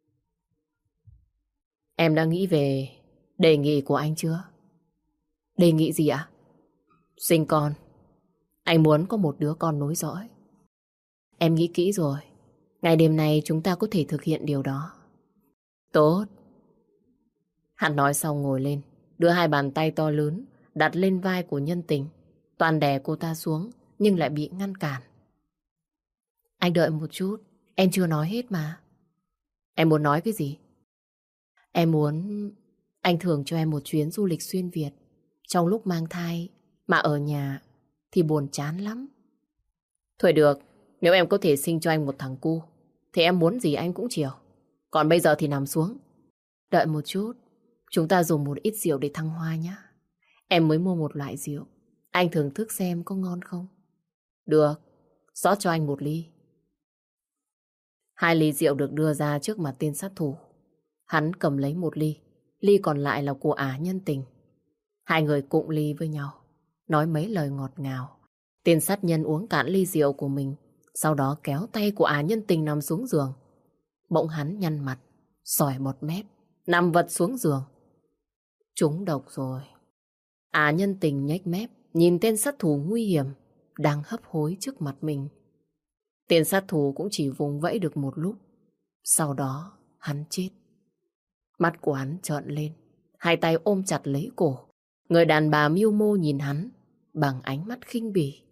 Em đã nghĩ về đề nghị của anh chưa? Đề nghị gì ạ? Sinh con. Anh muốn có một đứa con nối dõi. Em nghĩ kỹ rồi. Ngày đêm nay chúng ta có thể thực hiện điều đó. Tốt. Hắn nói xong ngồi lên, đưa hai bàn tay to lớn đặt lên vai của nhân tình, toàn đè cô ta xuống nhưng lại bị ngăn cản. Anh đợi một chút, em chưa nói hết mà. Em muốn nói cái gì? Em muốn anh thưởng cho em một chuyến du lịch xuyên Việt. Trong lúc mang thai mà ở nhà thì buồn chán lắm. Thôi được, nếu em có thể sinh cho anh một thằng cu thì em muốn gì anh cũng chiều. Còn bây giờ thì nằm xuống. Đợi một chút, chúng ta dùng một ít rượu để thăng hoa nhé. Em mới mua một loại rượu, anh thưởng thức xem có ngon không. Được, rót cho anh một ly. Hai ly rượu được đưa ra trước mặt tên sát thủ. Hắn cầm lấy một ly, ly còn lại là của ả nhân tình. Hai người cụng ly với nhau, nói mấy lời ngọt ngào. Tên sát nhân uống cạn ly rượu của mình, sau đó kéo tay của ả nhân tình nằm xuống giường. Bỗng hắn nhăn mặt, sỏi bọt mép, nằm vật xuống giường. Trúng độc rồi. Ả nhân tình nhếch mép, nhìn tên sát thủ nguy hiểm đang hấp hối trước mặt mình. Tên sát thủ cũng chỉ vùng vẫy được một lúc. Sau đó hắn chết. Mắt của hắn trợn lên, hai tay ôm chặt lấy cổ. Người đàn bà mưu mô nhìn hắn bằng ánh mắt khinh bỉ.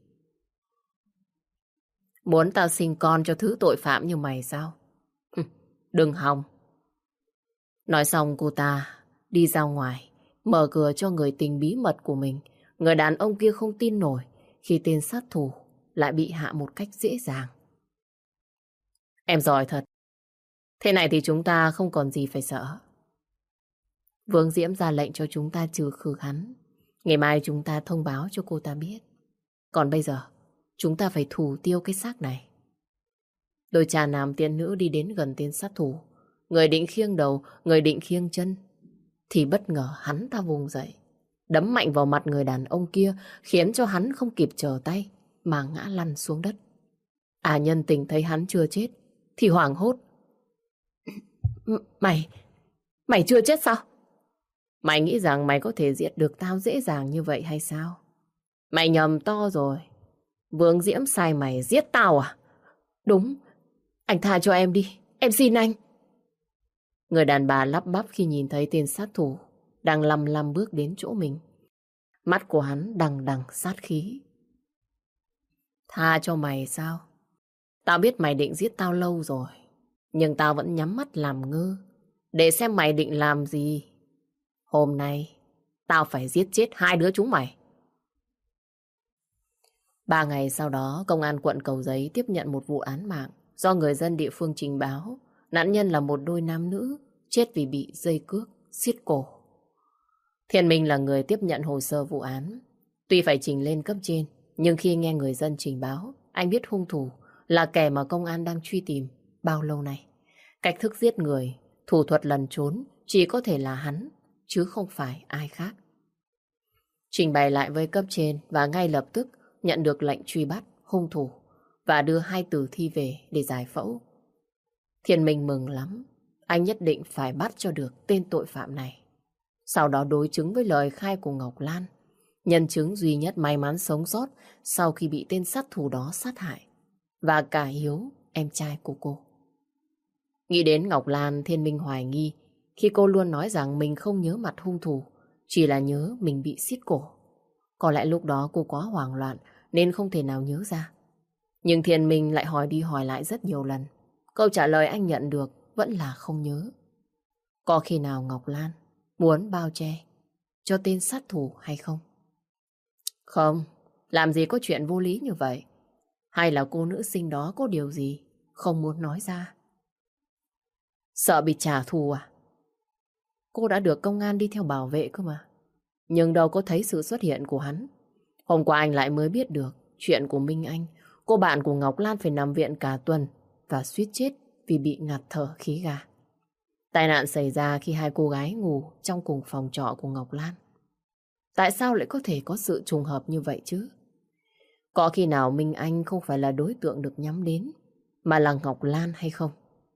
Muốn tao sinh con cho thứ tội phạm như mày sao? Đừng hòng. Nói xong cô ta đi ra ngoài, mở cửa cho người tình bí mật của mình. Người đàn ông kia không tin nổi khi tên sát thủ lại bị hạ một cách dễ dàng. Em giỏi thật. Thế này thì chúng ta không còn gì phải sợ. Vương Diễm ra lệnh cho chúng ta trừ khử hắn. Ngày mai chúng ta thông báo cho cô ta biết. Còn bây giờ, chúng ta phải thủ tiêu cái xác này. Đôi cha nam tiên nữ đi đến gần tên sát thủ. Người định khiêng đầu, người định khiêng chân. Thì bất ngờ hắn ta vùng dậy, đấm mạnh vào mặt người đàn ông kia, khiến cho hắn không kịp trở tay mà ngã lăn xuống đất. À nhân tình thấy hắn chưa chết thì hoảng hốt. Mày, mày chưa chết sao? Mày nghĩ rằng mày có thể giết được tao dễ dàng như vậy hay sao? Mày nhầm to rồi. Vương Diễm sai mày giết tao à? Đúng, anh tha cho em đi, em xin anh. Người đàn bà lắp bắp khi nhìn thấy tên sát thủ đang lăm lăm bước đến chỗ mình. Mắt của hắn đằng đằng sát khí. Tha cho mày sao? Tao biết mày định giết tao lâu rồi, nhưng tao vẫn nhắm mắt làm ngơ để xem mày định làm gì. Hôm nay tao phải giết chết hai đứa chúng mày. Ba ngày sau đó, công an quận Cầu Giấy tiếp nhận một vụ án mạng do người dân địa phương trình báo. Nạn nhân là một đôi nam nữ chết vì bị dây cước xiết cổ. Thiên Minh là người tiếp nhận hồ sơ vụ án. Tuy phải trình lên cấp trên, nhưng khi nghe người dân trình báo, anh biết hung thủ là kẻ mà công an đang truy tìm bao lâu nay. Cách thức giết người, thủ thuật lẩn trốn chỉ có thể là hắn, chứ không phải ai khác. Trình bày lại với cấp trên và ngay lập tức nhận được lệnh truy bắt hung thủ và đưa hai tử thi về để giải phẫu. Thiên Minh mừng lắm. Anh nhất định phải bắt cho được tên tội phạm này. Sau đó đối chứng với lời khai của Ngọc Lan, nhân chứng duy nhất may mắn sống sót sau khi bị tên sát thủ đó sát hại, và cả Hiếu, em trai của cô. Nghĩ đến Ngọc Lan, Thiên Minh hoài nghi khi cô luôn nói rằng mình không nhớ mặt hung thủ, chỉ là nhớ mình bị xiết cổ. Có lẽ lúc đó cô quá hoảng loạn nên không thể nào nhớ ra. Nhưng Thiên Minh lại hỏi đi hỏi lại rất nhiều lần. Câu trả lời anh nhận được vẫn là không nhớ. Có khi nào Ngọc Lan muốn bao che cho tên sát thủ hay không? Không, làm gì có chuyện vô lý như vậy. Hay là cô nữ sinh đó có điều gì không muốn nói ra? Sợ bị trả thù à? Cô đã được công an đi theo bảo vệ cơ mà. Nhưng đâu có thấy sự xuất hiện của hắn. Hôm qua anh lại mới biết được chuyện của Minh Anh. Cô bạn của Ngọc Lan phải nằm viện cả tuần và suýt chết vì bị ngạt thở khí ga. Tai nạn xảy ra khi hai cô gái ngủ trong cùng phòng trọ của Ngọc Lan. Tại sao lại có thể có sự trùng hợp như vậy chứ? Có khi nào Minh Anh không phải là đối tượng được nhắm đến, mà là Ngọc Lan hay không?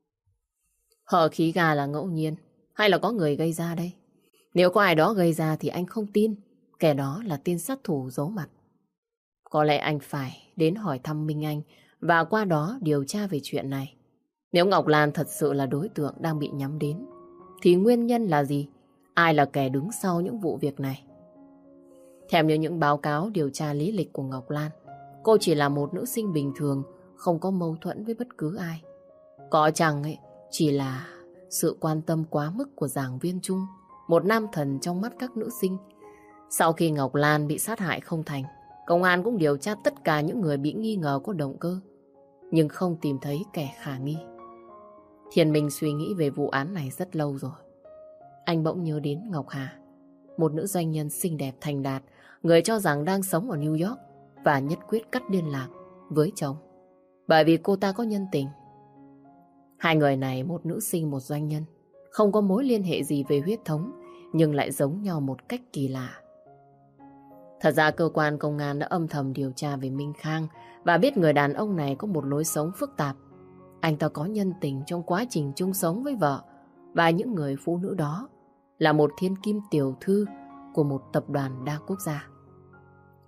Hở khí ga là ngẫu nhiên, hay là có người gây ra đây? Nếu có ai đó gây ra thì anh không tin kẻ đó là tên sát thủ giấu mặt. Có lẽ anh phải đến hỏi thăm Minh Anh và qua đó điều tra về chuyện này. Nếu Ngọc Lan thật sự là đối tượng đang bị nhắm đến, thì nguyên nhân là gì? Ai là kẻ đứng sau những vụ việc này? Theo như những báo cáo điều tra lý lịch của Ngọc Lan, cô chỉ là một nữ sinh bình thường, không có mâu thuẫn với bất cứ ai. Có chăng ấy chỉ là sự quan tâm quá mức của giảng viên Trung, một nam thần trong mắt các nữ sinh. Sau khi Ngọc Lan bị sát hại không thành, công an cũng điều tra tất cả những người bị nghi ngờ có động cơ, nhưng không tìm thấy kẻ khả nghi. Thiên Minh suy nghĩ về vụ án này rất lâu rồi. Anh bỗng nhớ đến Ngọc Hà, một nữ doanh nhân xinh đẹp thành đạt, người cho rằng đang sống ở New York và nhất quyết cắt liên lạc với chồng, bởi vì cô ta có nhân tình. Hai người này, một nữ sinh một doanh nhân, không có mối liên hệ gì về huyết thống, nhưng lại giống nhau một cách kỳ lạ. Thật ra cơ quan công an đã âm thầm điều tra về Minh Khang và biết người đàn ông này có một lối sống phức tạp. Anh ta có nhân tình trong quá trình chung sống với vợ, và những người phụ nữ đó là một thiên kim tiểu thư của một tập đoàn đa quốc gia.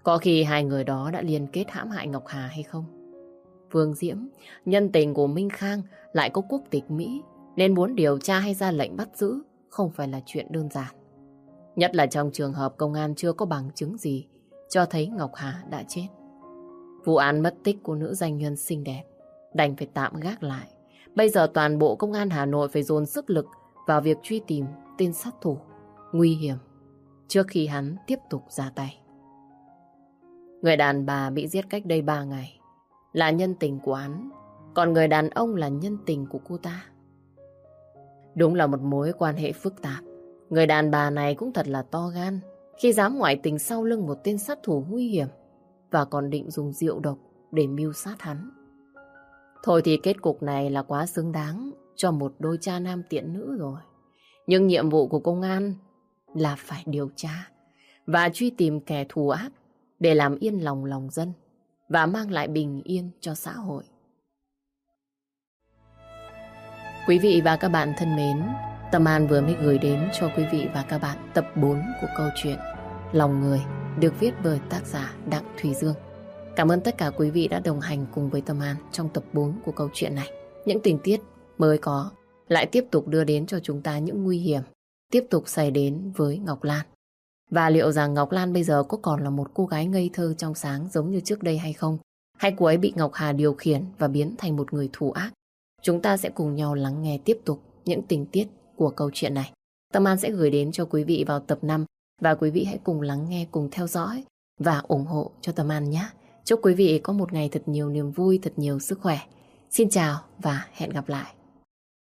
Có khi hai người đó đã liên kết hãm hại Ngọc Hà hay không? Phương Diễm, nhân tình của Minh Khang, lại có quốc tịch Mỹ, nên muốn điều tra hay ra lệnh bắt giữ không phải là chuyện đơn giản. Nhất là trong trường hợp công an chưa có bằng chứng gì cho thấy Ngọc Hà đã chết. Vụ án mất tích của nữ doanh nhân xinh đẹp đành phải tạm gác lại. Bây giờ toàn bộ công an Hà Nội phải dồn sức lực vào việc truy tìm tên sát thủ nguy hiểm trước khi hắn tiếp tục ra tay. Người đàn bà bị giết cách đây ba ngày là nhân tình của hắn, còn người đàn ông là nhân tình của cô ta. Đúng là một mối quan hệ phức tạp. Người đàn bà này cũng thật là to gan khi dám ngoại tình sau lưng một tên sát thủ nguy hiểm và còn định dùng rượu độc để mưu sát hắn. Thôi thì kết cục này là quá xứng đáng cho một đôi cha nam tiện nữ rồi. Nhưng nhiệm vụ của công an là phải điều tra và truy tìm kẻ thù ác để làm yên lòng lòng dân và mang lại bình yên cho xã hội. Quý vị và các bạn thân mến, Tâm An vừa mới gửi đến cho quý vị và các bạn tập bốn của câu chuyện Lòng Người được viết bởi tác giả Đặng Thùy Dương. Cảm ơn tất cả quý vị đã đồng hành cùng với Tâm An trong tập bốn của câu chuyện này. Những tình tiết mới có lại tiếp tục đưa đến cho chúng ta những nguy hiểm tiếp tục xảy đến với Ngọc Lan. Và liệu rằng Ngọc Lan bây giờ có còn là một cô gái ngây thơ trong sáng giống như trước đây hay không? Hay cô ấy bị Ngọc Hà điều khiển và biến thành một người thù ác? Chúng ta sẽ cùng nhau lắng nghe tiếp tục những tình tiết của câu chuyện này. Tâm An sẽ gửi đến cho quý vị vào tập năm và quý vị hãy cùng lắng nghe, cùng theo dõi và ủng hộ cho Tâm An nhé. Chúc quý vị có một ngày thật nhiều niềm vui, thật nhiều sức khỏe. Xin chào và hẹn gặp lại.